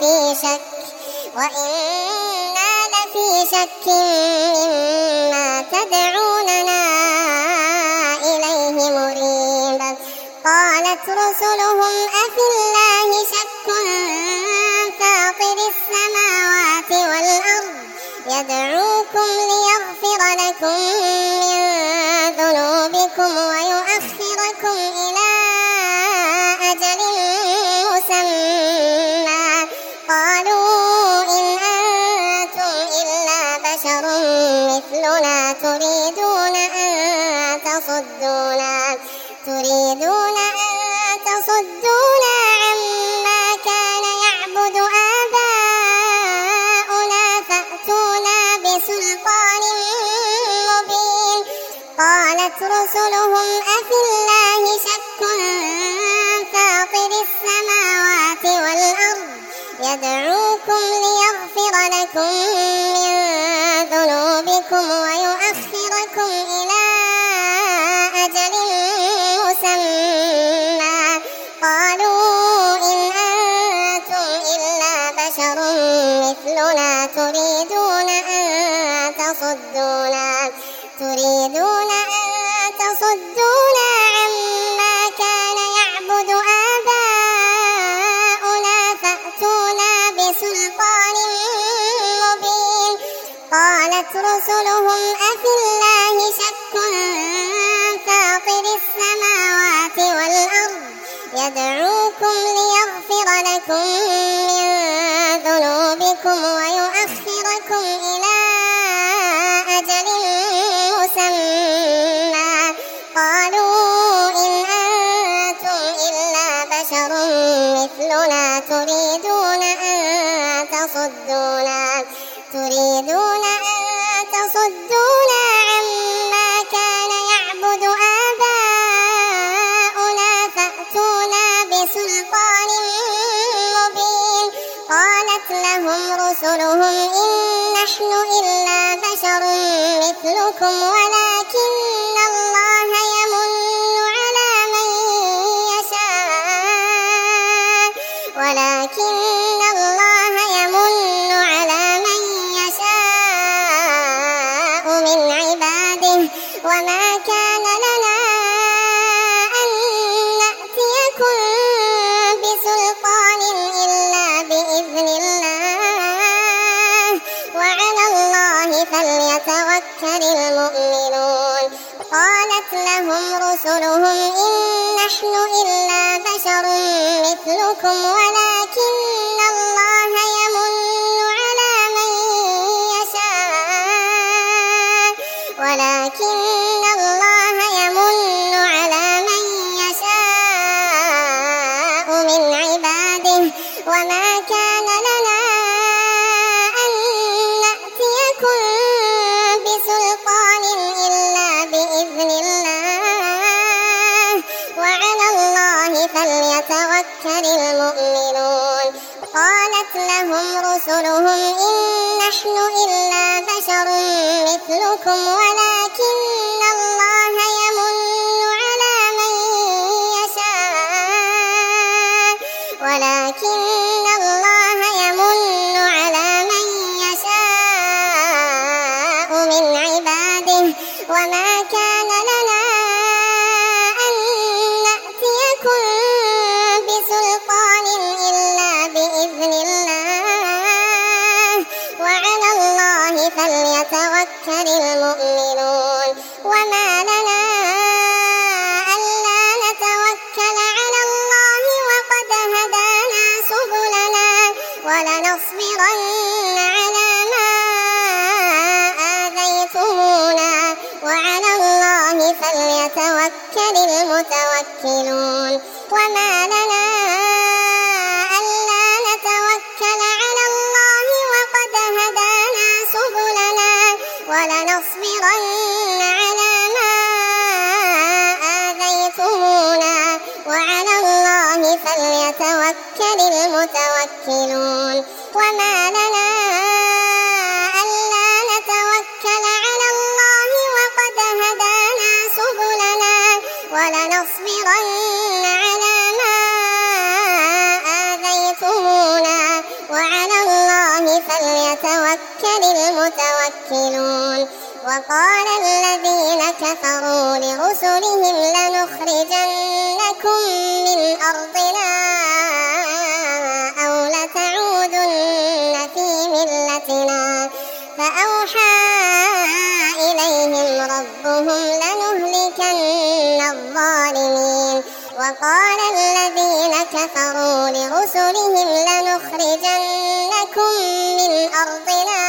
لفي شك مما تدعوننا إليه مريب. قالت رسلهم أفي الله شك فاطر السماوات والأرض يدعوكم ليغفر لكم من بكم ويؤخركم إلى أجل مسمى قالوا إن أنتم إلا بشر مثلنا تريدون أن تصدونا عما كان يعبد آباؤنا فأتونا بسلطان مبين. قالت رسلهم أفي الله شك فاطر السماوات والأرض يدعوكم ليغفر لكم من ذنوبكم ويؤخركم إلى أجل مسمى قالوا إن أنتم إلا بشر مثلنا تريدون أن تصدونا عما كان يعبد آباؤنا فأتونا بسلطان مبين. قالت رسلهم أفي الله شك فاطر السماوات والأرض يدعوكم ليغفر لكم من ذنوبكم ويؤخركم إلى أجل مسمى قالوا إن أنتم إلا بشر مثلنا تريدون أن تصدونا عما كان يعبد آباؤنا فأتونا بسلطان مبين. قالت لهم رسلهم إن نحن إلا بشر مثلكم ولكن الله يمن على من يشاء من عباده وما كان لنا أن نأتيكم بسلطان إلا بإذن الله وعلى الله فليتوكل المؤمنون. قالت لهم رسلهم إن نحن إلا بشر مثلكم ولكن الله يمن على من يشاء من عباده وما كان لنا أن نأتيكم بسلطان إلا بإذن الله وعلى الله فليتوكل المؤمنون. قالت لهم رسلهم إن نحن إلا بشر مثلكم ولكن الله يمن على من يشاء من عباده وما كان لنا أن نأتيكم بسلطان إلا بإذن الله وعلى الله فليتوكل المؤمنون. وما لنا ألا نتوكل على الله وقد هدانا سبلنا ولنصبرن على ما آذيتمونا وعلى الله فليتوكل المتوكلون. وما لنا ألا نتوكل على الله وقد هدانا سبلنا ولنصبرن على ما آذيتمونا وعلى الله فليتوكل المتوكلون. وما لنا ألا نتوكل على الله وقد هدانا سبلنا ولنصبرن على ما آذيتمونا وعلى الله فليتوكل المتوكلون. وقال الذين كفروا لرسلهم لنخرجنكم من أرضنا أو لتعودن في ملتنا فأوحى إليهم ربهم لنهلكن وقال الذين كفروا لرسلهم لنخرجنكم من أرضنا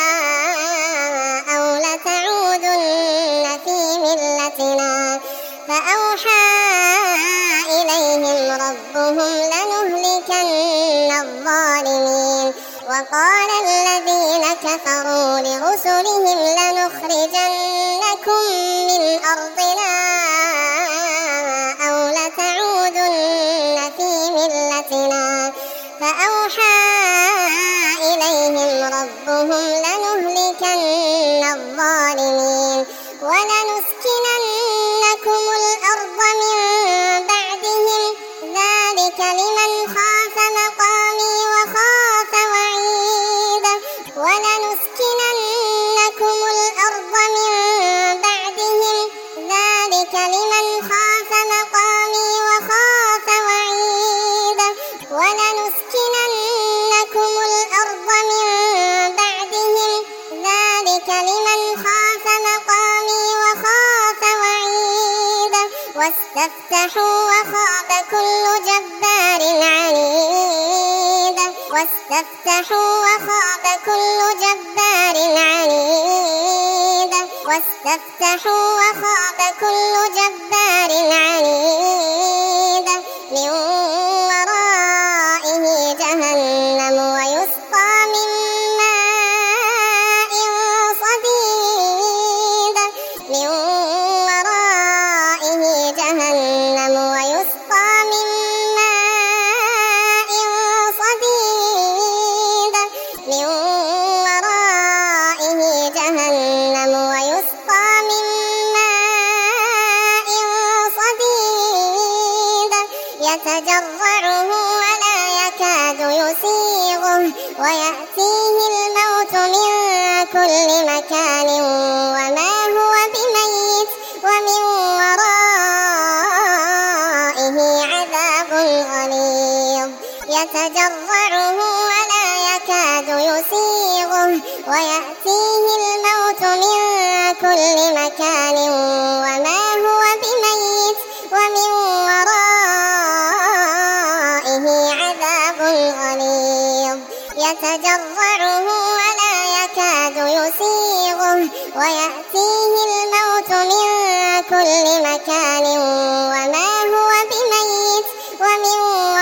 أو لتعودن في ملتنا فأوحى إليهم ربهم لنهلكن الظالمين وقال الذين كفروا لرسلهم لنخرجنكم من أرضنا أو لتعودن في ملتنا فأوحى إليهم ربهم لنهلكن الظالمين ولنسكننكم الأرض من بعدهم ذلك لمن خاف مقامي وخاف وعيد ولنسكننكم الأرض من بعدهم ذلك لمن خاف مقامي وخاف وعيد ولنسكننكم الأرض من بعدهم ذلك لمن خاف مقامي وخاف وعيد واستفتحوا وخاب كل جبار عنيد واستفتحوا وخاب كل جبار عنيد واستفتحوا وخاب كل جبار عنيد من ورائه جهنم ويسقى من ماء صديد من ورائه جهنم ويسقى من ماء صديد من ورائه جهنم ويسقى من ماء صديد يتجرعه ولا يكاد يسيغه ويأتيه الموت من كل مكان وما هو بميت ومن ورائه عذاب غليظ يتجرعه ولا يكاد يسيغه ويأتيه الموت من كل مكان وما هو بميت ومن ورائه عذاب غليظ يتجرعه ولا يكاد يسيغه ويأتيه الموت من كل مكان وما هو بميت ومن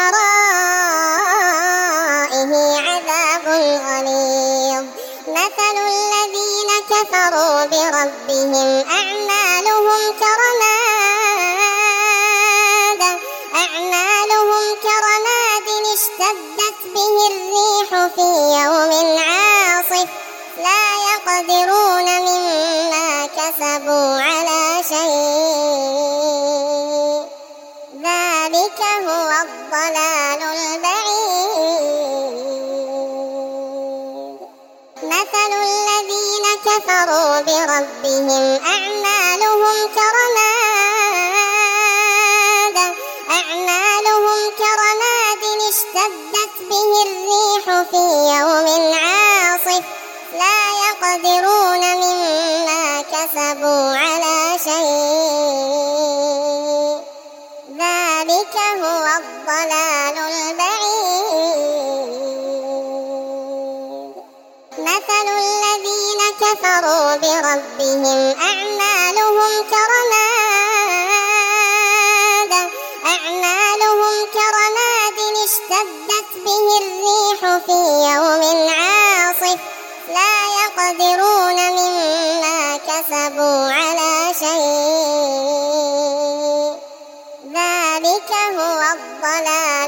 ورائه عذاب غليظ مثل الذين كفروا بربهم أعمالهم كرماد اشتدت به الريح في يوم عاصف لا يقدرون مما كسبوا على شيء ذلك هو الضلال البعيد مثل الذين كفروا بربهم أعمالهم كرماد اشتدت به الريح في يوم عاصف لا يقدرون مما كسبوا على شيء ذلك هو الضلال البعيد مثل الذين كفروا بربهم أعمالهم كرماد اشتدت به الريح في يوم عاصف لا يقدرون مما كسبوا على شيء ذلك هو الضلال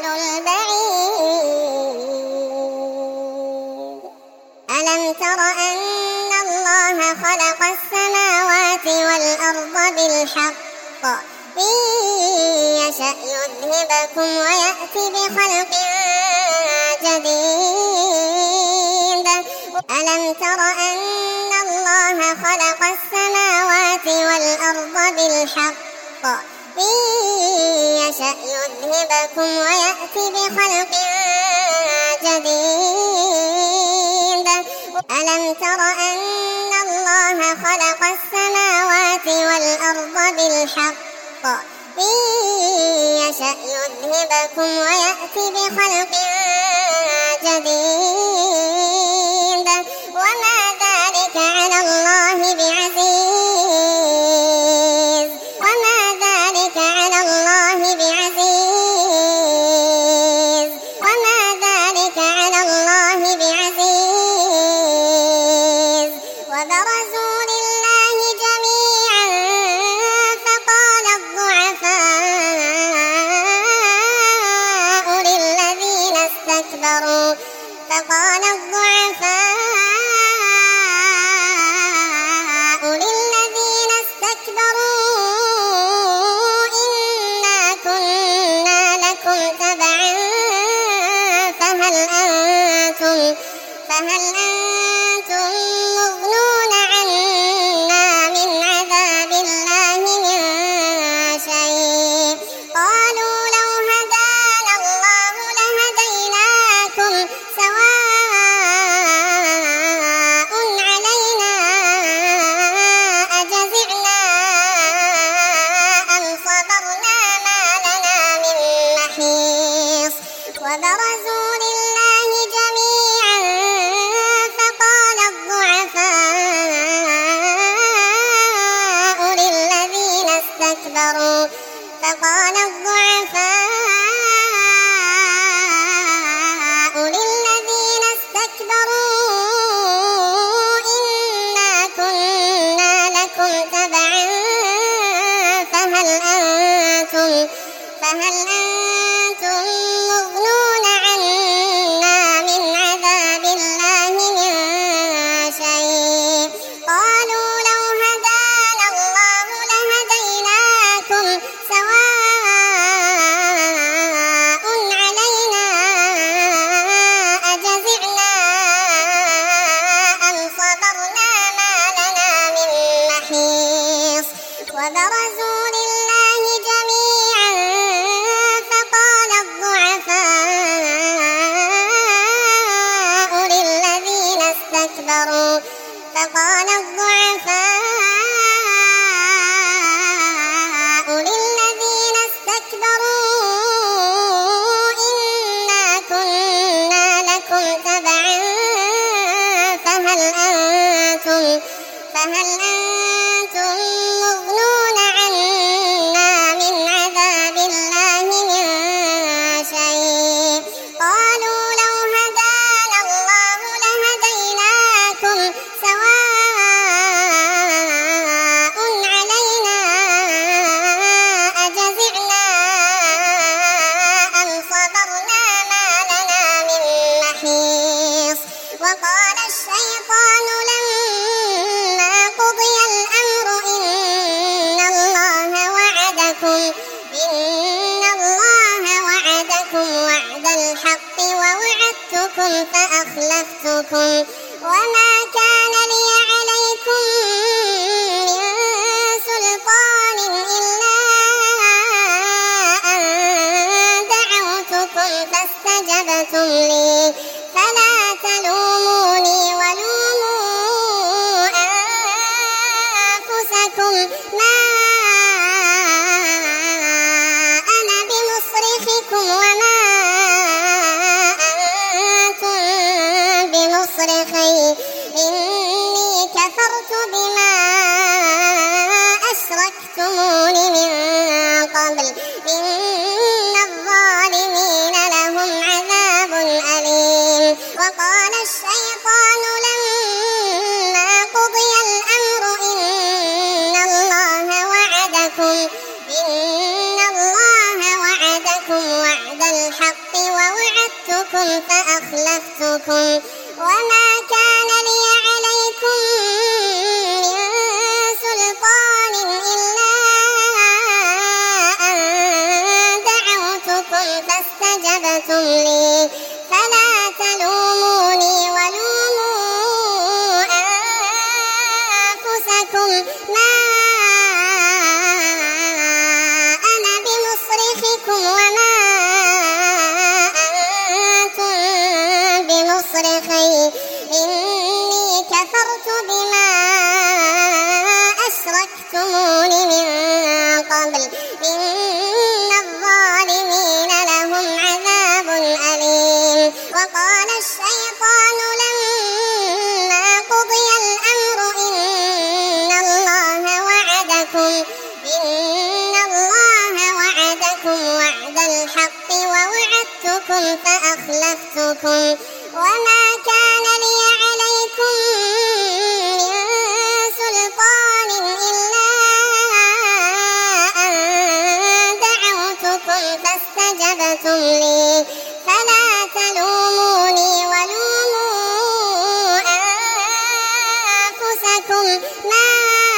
البعيد ألم تر أن الله خلق السماوات والأرض بالحق إن يشأ يذهبكم ويأتي بخلق جديد ألم تر أن الله خلق السماوات والأرض بالحق إن يشأ يذهبكم ويأتي بخلق جديد ألم تر أن الله خلق السماوات والأرض بالحق إن يشأ يذهبكم ويأتي بخلق جديد وما ذلك على الله بعزيز وما ذلك على الله بعزيز وما ذلك على الله بعزيز وبرزوا لله جميعا فقال الضعفاء للذين استكبروا إنا كنا لكم تبعا فهل أنتم مغنون عنا من عذاب الله من شيء قالوا لو هدانا الله لهديناكم سواء علينا أجزعنا أم صبرنا ما لنا من محيص وبرزوا لله جميعا فقال الضعفاء للذين استكبروا إنا كنا لكم تبعا فهل أنتم مغنون عنا من عذاب الله من شيء قالوا لو هدانا الله لهديناكم سواء علينا أجزعنا أم صبرنا ما لنا من محيص وبرزوا لله جميعا فقال الضعفاء للذين استكبروا إنا كنا لكم تبعا فهل أنتم مغنون عنا من عذاب الله من شيء قالوا لو هدانا الله لهديناكم سواء علينا أجزعنا أم صبرنا ما لنا من محيص وقال الشيطان لما قضي الأمر إن الله وعدكم وعد الحق ووعدتكم فأخلفتكم وما كان لي عليكم من سلطان إلا أن دعوتكم فاستجبتم لي فلا تلوموني ولوموا أنفسكم ما أنا بمصرخكم وما أنتم بمصرخي إني كفرت بما أشركتمون من قبل إن الظالمين لهم عذاب أليم وقال الشيطان لما قضي الأمر إن الله وعدكم وعد الحق ووعدتكم فأخلفتكم وما كان لي عليكم من سلطان إلا أن دعوتكم فاستجبتم لي فلا تلوموني ولوموا أنفسكم ما أنا بمصرخكم وما أنتم بمصرخي إني كفرت بما أشركتمون من قبل معكم فأخلفتكم وما كان لي عليكم من سلطان إلا أن دعوتكم فاستجبتم لي فلا تلوموني ولوموا أنفسكم ما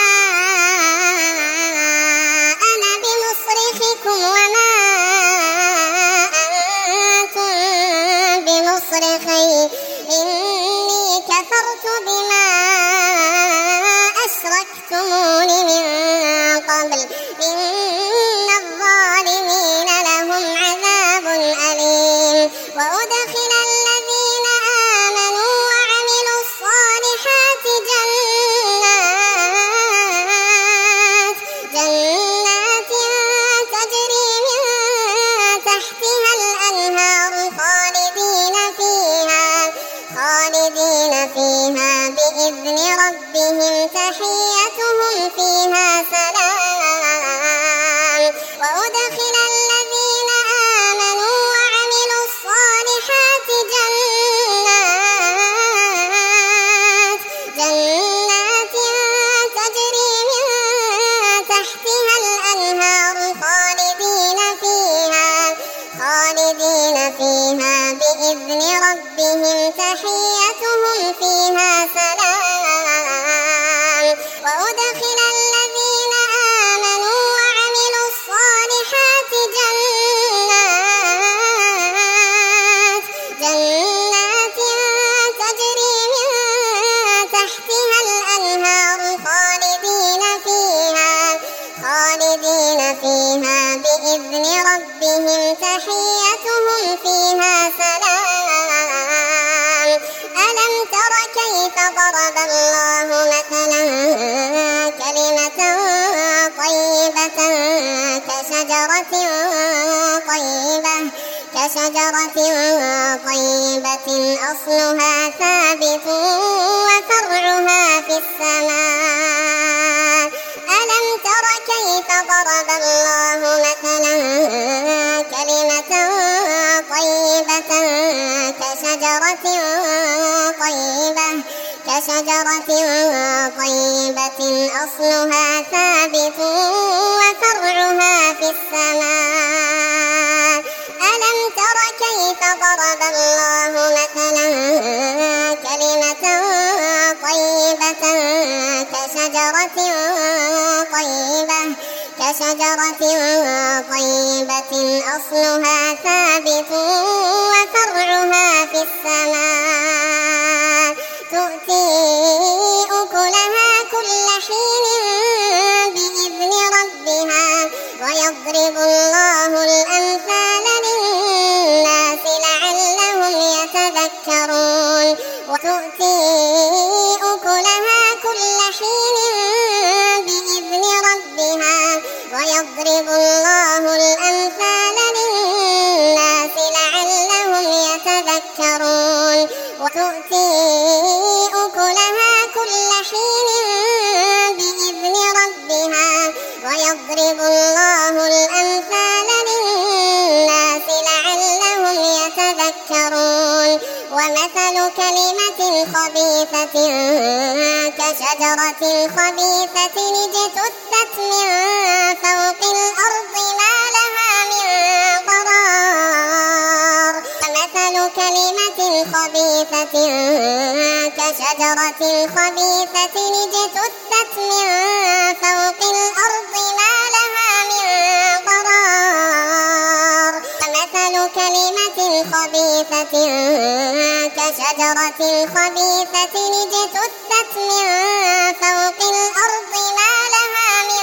أنا بمصرخكم وما أنتم بمصرخي إني كفرت بما أشركتمون من قبل إن الظالمين لهم عذاب أليم وأدخل الذين آمنوا وعملوا الصالحات جنات تجري من تحتها الأنهار خالدين فيها بإذن ربهم تحيتهم فيها سلام وأدخل الذين آمنوا وعملوا الصالحات جنات تجري من تحتها الأنهار خالدين فيها بإذن ربهم تحيتهم فيها سلام وأدخل الذين آمنوا وعملوا الصالحات جنات تجري من تحتها الأنهار خالدين فيها بإذن ربهم تحيتهم فيها سلام ألم تر كيف ضرب الله مثلا كلمة طيبة كشجرة طيبة أصلها ثابت وفرعها في السماء ألم تر كيف ضرب الله مثلا كلمة طيبة كشجرة طيبة أصلها ثابت وفرعها في السماء ألم تر كيف ضرب الله مثلا كلمة طيبة كشجرة طيبة أصلها ثابت وفرعها في السماء تؤتي أكلها كل حين بإذن ربها ويضرب الله الأمثال للناس لعلهم يتذكرون وتؤتي أكلها كل حين بإذن ربها ويضرب الله الأمثال للناس لعلهم يتذكرون وتؤتي أكلها كل حين بإذن ربها ويضرب الله الأمثال للناس لعلهم يتذكرون ومثل كلمة خبيثة كشجرة خبيثة اجتثت من فوق الأرض ما لها من قرار ومثل كلمة خبيثة كشجرة خبيثة اجتثت من فوق الأرض ما لها من قرار ومثل كلمة خبيثة كشجرة خبيثة اجتثت من فوق الأرض ما لها من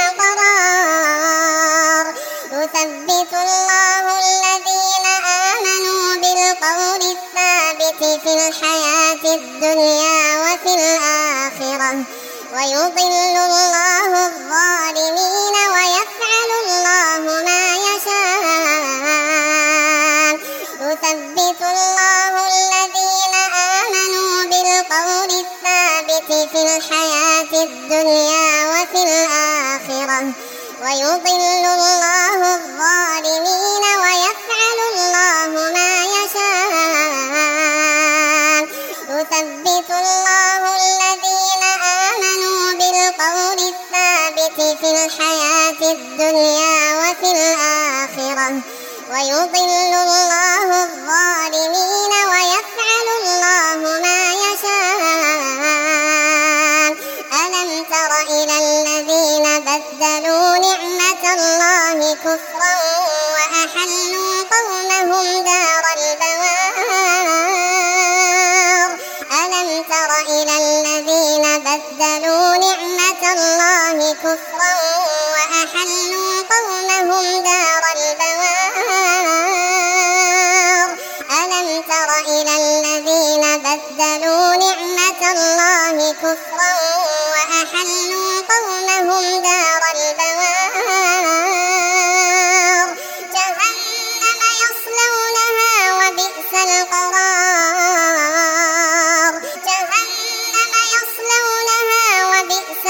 قرار يثبت الله الذين آمنوا بالقول الثابت في الحياة الدنيا وفي الآخرة ويضل الله الظالمين ويفعل الله ما يشاء يثبت الله الذين آمنوا بالقول الثابت في الحياة الدنيا وفي الآخرة ويضل الله الظالمين ويفعل الله ما يثبت الله الذين آمنوا بالقول الثابت في الحياة الدنيا وفي الآخرة ويضل الله الظالمين ويفعل الله ما يشاء. ألم تر إلى الذين بدلوا نعمة الله كفرا وأحلوا قومهم دار البوار. ألم تر إلى الذين بدلوا نعمة الله كفرا وأحلوا قومهم دار البوار. ألم تر إلى الذين بدلوا نعمة الله كفرا وأحلوا قومهم دار البوار. جهنم يصلونها وبئس القرار. جهنم يصلونها وبئس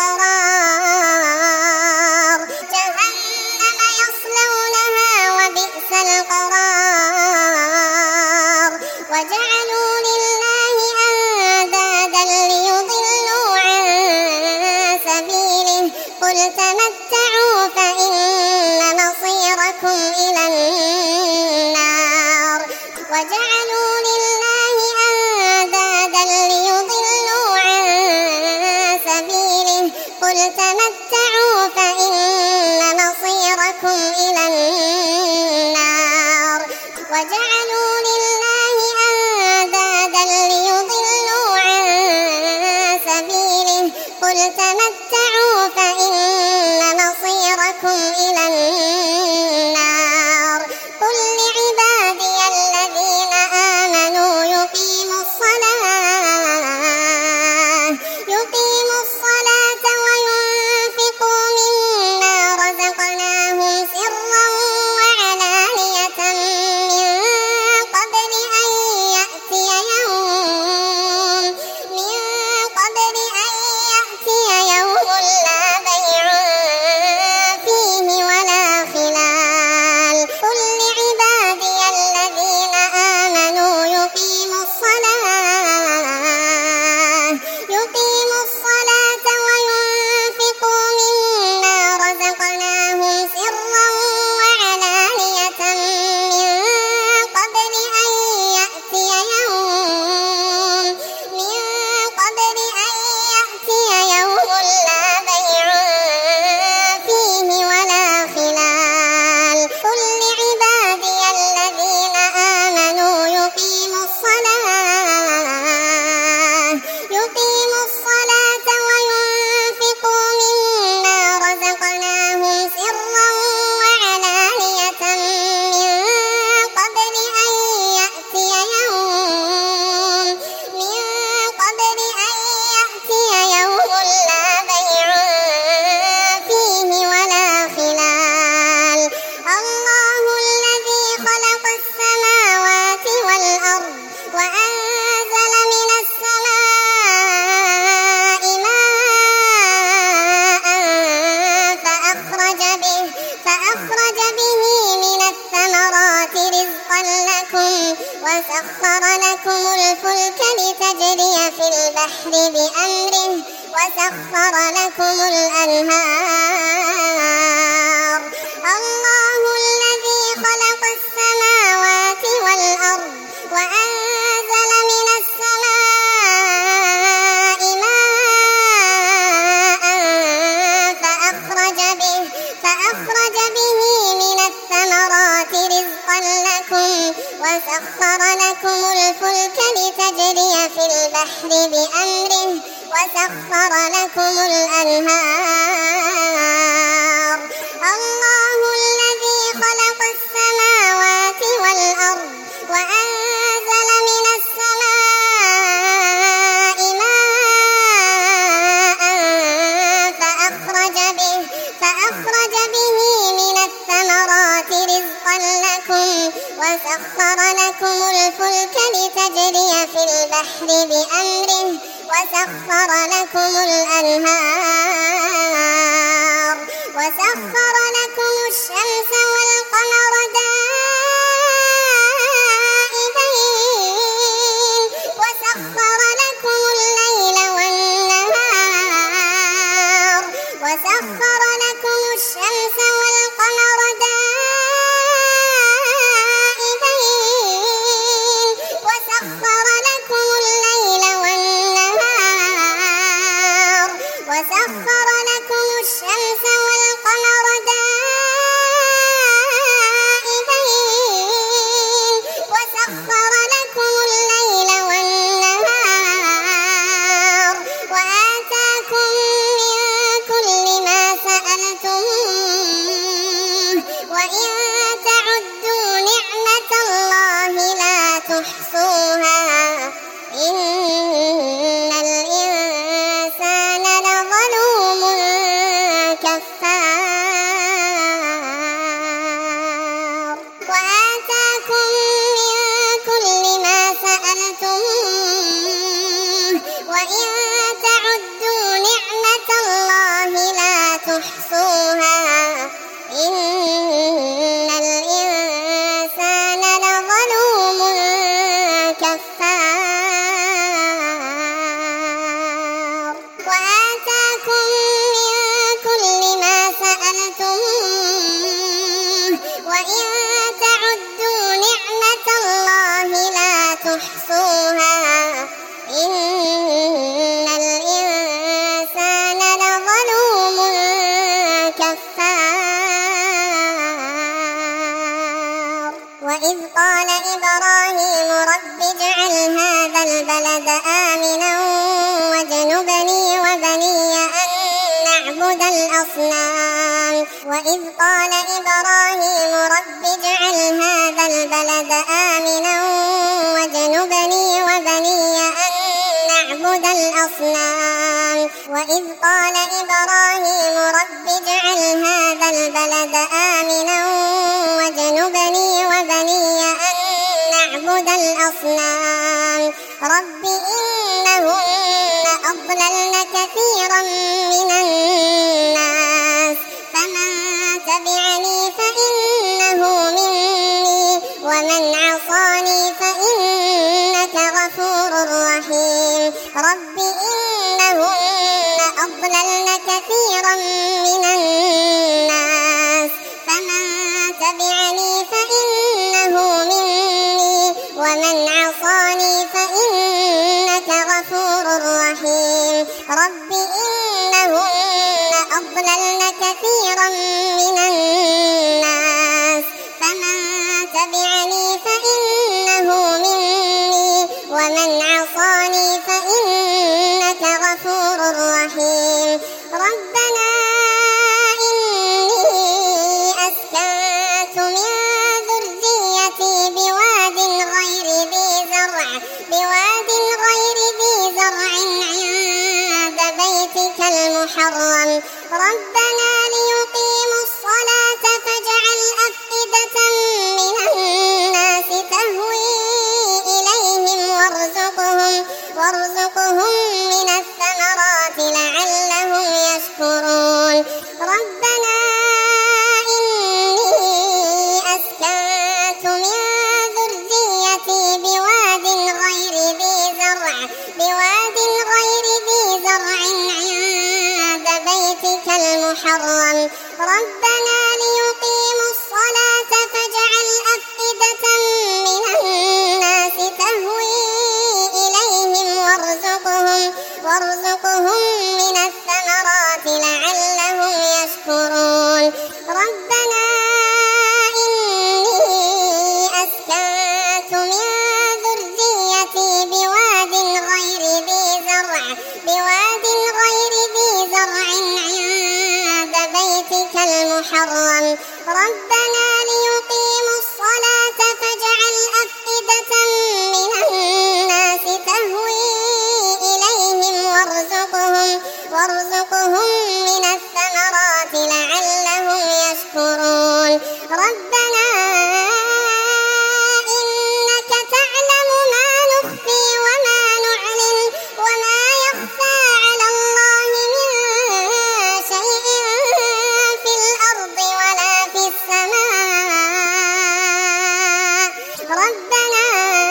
القرار. جهنم يصلونها وبئس القرار. وجعلوا لله أندادا ليضلوا عن سبيله قل تمتعوا فإن مصيركم إلى النار. وجعلوا لله أندادا ليضلوا عن سبيله قل تمتعوا فإن مصيركم إلى النار. وجعلوا لله أندادا ليضلوا عن سبيله قل تمتعوا فإن مصيركم إلى النار. قل لعبادي الذين آمنوا يقيموا الصلاة وينفقوا مما رزقناهم سرا وعلانية من قبل أن يأتي يوم لا بيع فيه ولا خلال. قل لعبادي الذين آمنوا يقيموا الصلاة وينفقوا مما رزقناهم سرا وعلانية من قبل أن يأتي يوم لا بيع فيه ولا خلال. قل لعبادي الذين آمنوا يقيموا الصلاة وينفقوا مما رزقناهم سرا وعلانية من قبل أن يأتي يوم لا بيع فيه ولا خلال. الله الذي خلق السماوات والأرض وأنزل من السماء ماء فأخرج به من الثمرات رزقا لكم وسخر لكم الفلك لتجري في البحر بأمره وسخر لكم الأنهار. الله الذي خلق السماوات والأرض وأنزل من السماء ماء فأخرج به من الثمرات رزقا لكم وسخر لكم الفلك لتجري في البحر بأمره وسخر لكم الأنهار. الله الذي خلق السماوات والأرض وأنزل من السماء ماء فأخرج به من الثمرات رزقا لكم وسخر لكم الفلك لتجري في البحر بأمره وسخر لكم الأنهار. وسخر لكم الشمس والقمر دائبين وسخر لكم البلد آمنا واجنبني وبني أن نعبد الأصنام وإذ قال إبراهيم رب اجعل هذا البلد آمنا واجنبني وبني أن نعبد الأصنام وإذ قال إبراهيم رب اجعل هذا البلد آمنا واجنبني وبني أن نعبد الأصنام رب إنهن أضللن كثيرا من الناس فمن تبعني فإنه مني ومن عصاني فإنك غفور رحيم رب إنهن أضللن كثيرا من الناس فمن تبعني فإنه مني ومن عصاني فإنك غفور رحيم رب إنهن أضللن كثيرا من الناس فمن تبعني فإنه مني ومن عصاني فإنك غفور رحيم ربنا إني أسكنت من ذريتي بواد غير ذي زرع عند بيتك المحرم ربنا ليقيموا الصلاة فاجعل أفئدة من الناس تهوي إليهم وارزقهم من الثمرات لعلهم يشكرون ربنا إني أسكنت من ذريتي بواد غير ذي زرع عند بيتك المحرم ربنا ليقيموا الصلاة فاجعل أفئدة من الناس تهوي إليهم وارزقهم من الثمرات لعلهم يشكرون ربنا إني أسكنت من ذريتي بواد غير ذي زرع عند بيتك المحرم ربنا ليقيموا الصلاة فاجعل أفئدة من الناس تهوي إليهم وارزقهم من الثمرات لعلهم يشكرون ربنا إنك تعلم ما نخفي وما نعلن وما يخفى على الله من شيء في الأرض ولا في السماء ربنا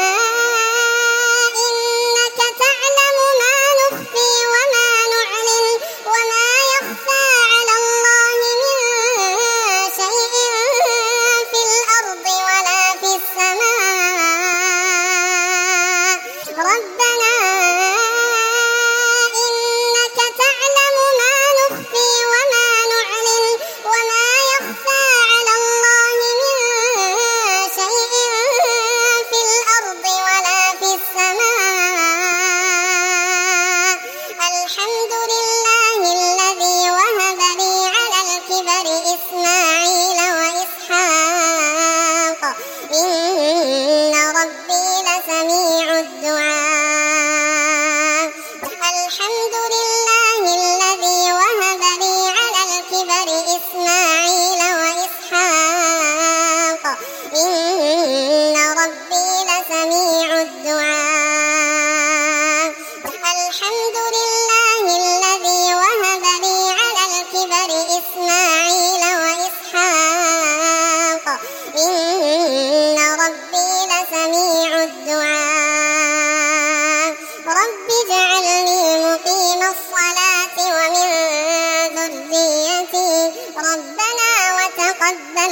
إنك تعلم ما نخفي وما نعلن وما يخفى على الله من شيء في الأرض ولا في السماء ربنا إنك تعلم ما نخفي وما نعلن وما يخفى على الله من شيء في الأرض ولا في السماء الحمد لله الذي وهب لي على الكبر إسماعيل وإسحاق إن ربي لسميع الدعاء الحمد لله الذي وهب لي على الكبر إسماعيل وإسحاق إن ربي لسميع الدعاء الحمد لله الذي وهب لي على الكبر إسماعيل وإسحاق إن ربي لسميع الدعاء رب اجعلني مقيم الصلاة ومن ذريتي ربنا وتقبل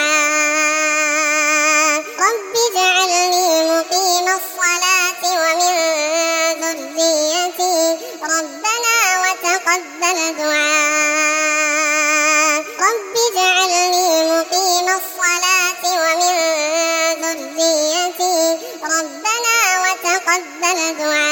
دعاء رب اجعلني مقيم الصلاة ومن ذريتي ربنا وتقبل دعاء رب اجعلني مقيم الصلاة ومن ذريتي ربنا وتقبل دعاء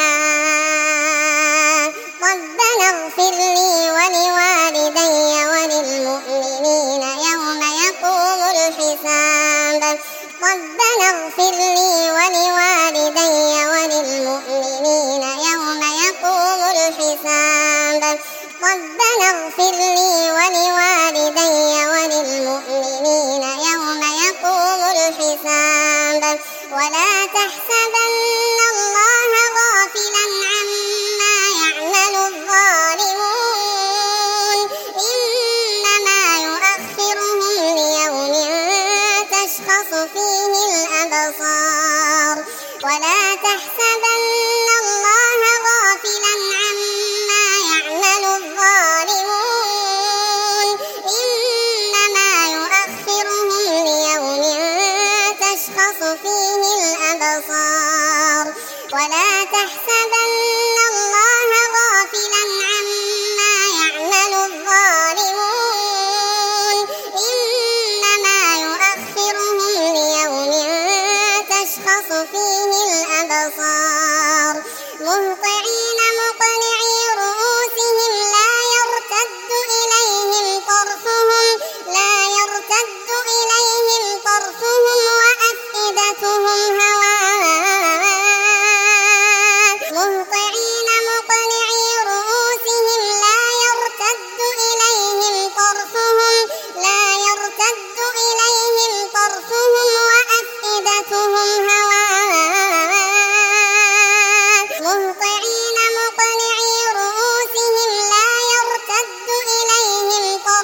الحساب ربنا اغفر لي ولوالدي وللمؤمنين يوم يقوم الحساب ولا تحسبن الله غافلا عما يعمل الظالمون إنما يؤخرهم ليوم تشخص فيه الأبصار ولا تحسبن الله غافلا عما يعمل الظالمون إنما يؤخرهم ليوم تشخص فيه الأبصار ولا تحسبن الله غافلا عما يعمل الظالمون إنما يؤخرهم ليوم تشخص فيه الأبصار مهطعين مقنعي رؤوسهم لا يرتد إليهم طرفهم وأفئدتهم هواء مهطعين مقنعي رؤوسهم لا يرتد إليهم طرفهم وأفئدتهم هواء مهطعين مقنعي رؤوسهم لا يرتد إليهم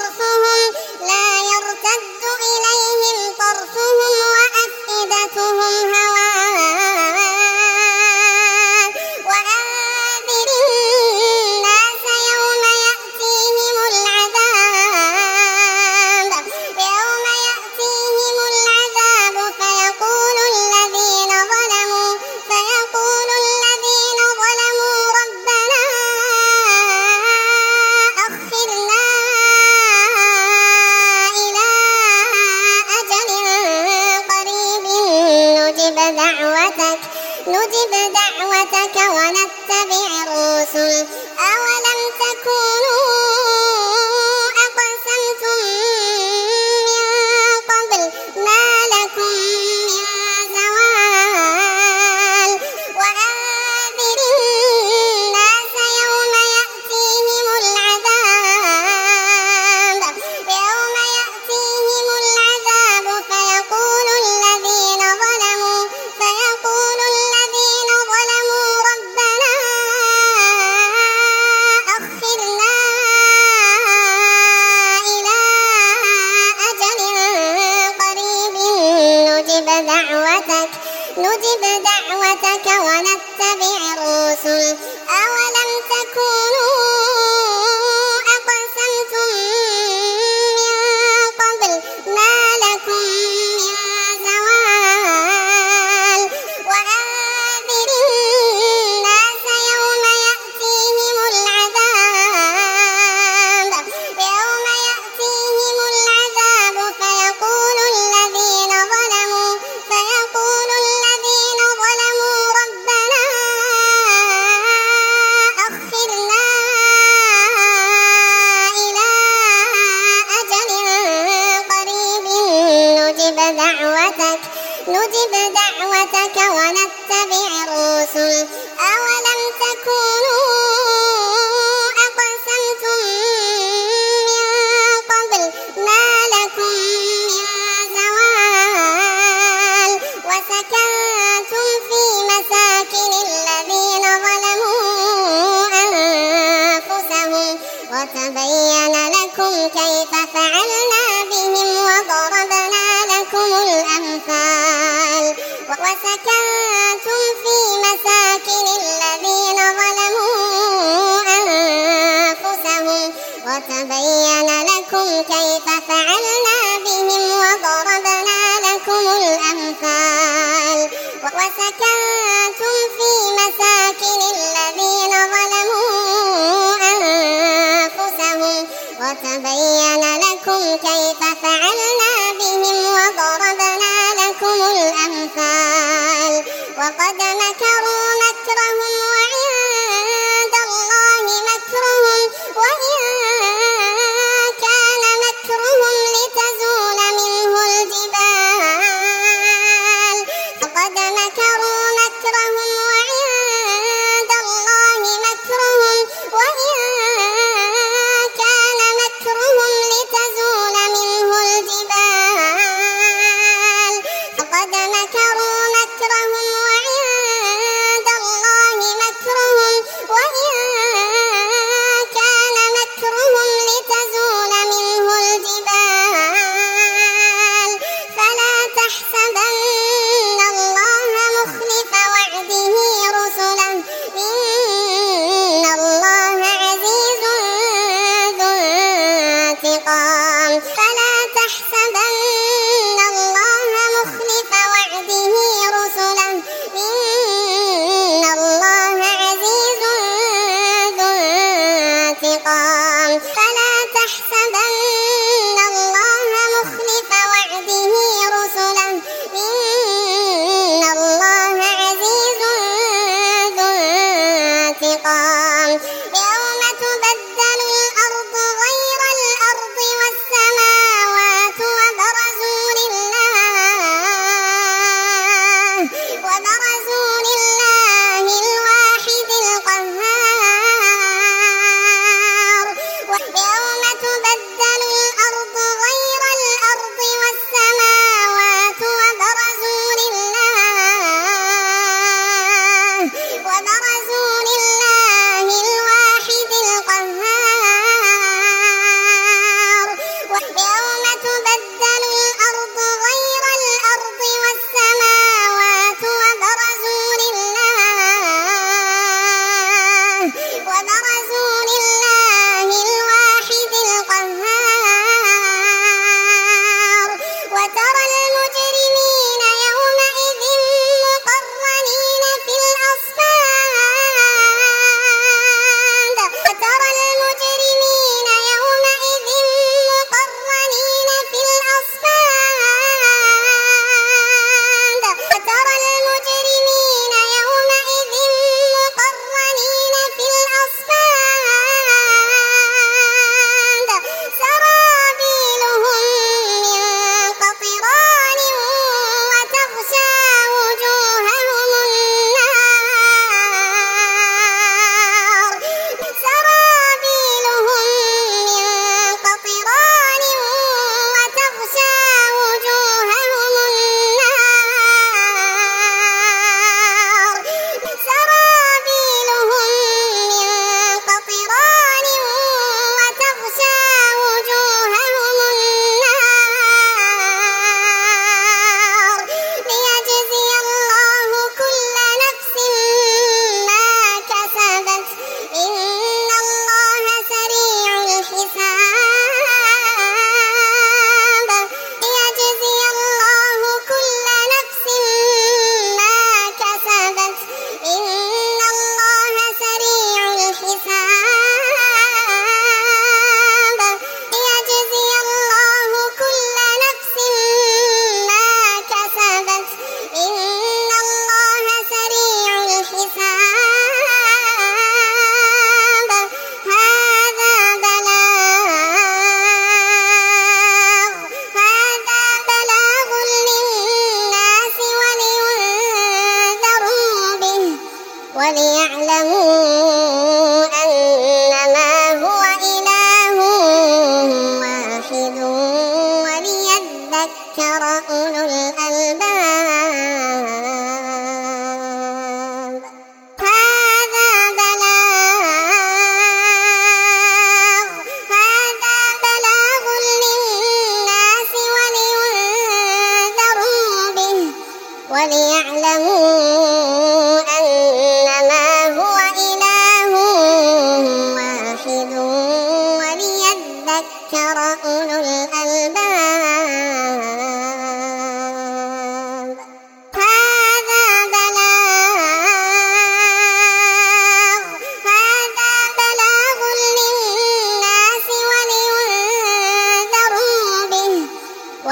طرفهم وأفئدتهم هواء وأنذر الناس يوم يأتيهم العذاب فيقول الذين ظلموا ربنا أخرنا إلى أجل قريب نجب دعوتك ونتبع الرسل أولم تكونوا أقسمتم من قبل ما لكم من زوال وأنذر الناس يوم يأتيهم العذاب فيقول الذين ظلموا ربنا أخرنا إلى أجل قريب نجب دعوتك ونتبع الرسل أولم تكونوا أقسمتم من قبل ما لكم من زوال وأنذر الناس يوم يأتيهم العذاب فيقول الذين ظلموا ربنا أخرنا إلى أجل قريب نجب دعوتك ونتبع الرسل أولم تكونوا أقسمتم من قبل ما لكم من زوال وسكنتم في مساكن الذين ظلموا أنفسهم وتبين لكم كيف فعلنا بهم وضربنا لكم الأمثال وسكنتم في مساكن الذين ظلموا أنفسهم وتبين لكم كيف فعلنا بهم وضربنا لكم الأمثال وسكنتم في مساكن الذين ظلموا أنفسهم وتبين لكم كيف فعلنا بهم وضربنا لكم الأمثال وقد مكروا مكرهم وعند الله مكرهم وإن كان مكرهم لتزول منه الجبال فقد مكروا مكرهم وعند الله مكرهم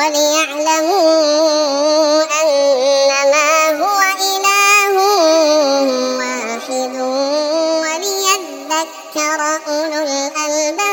وليعلموا أنما هو إله واحد وليذكر أولو الألباب.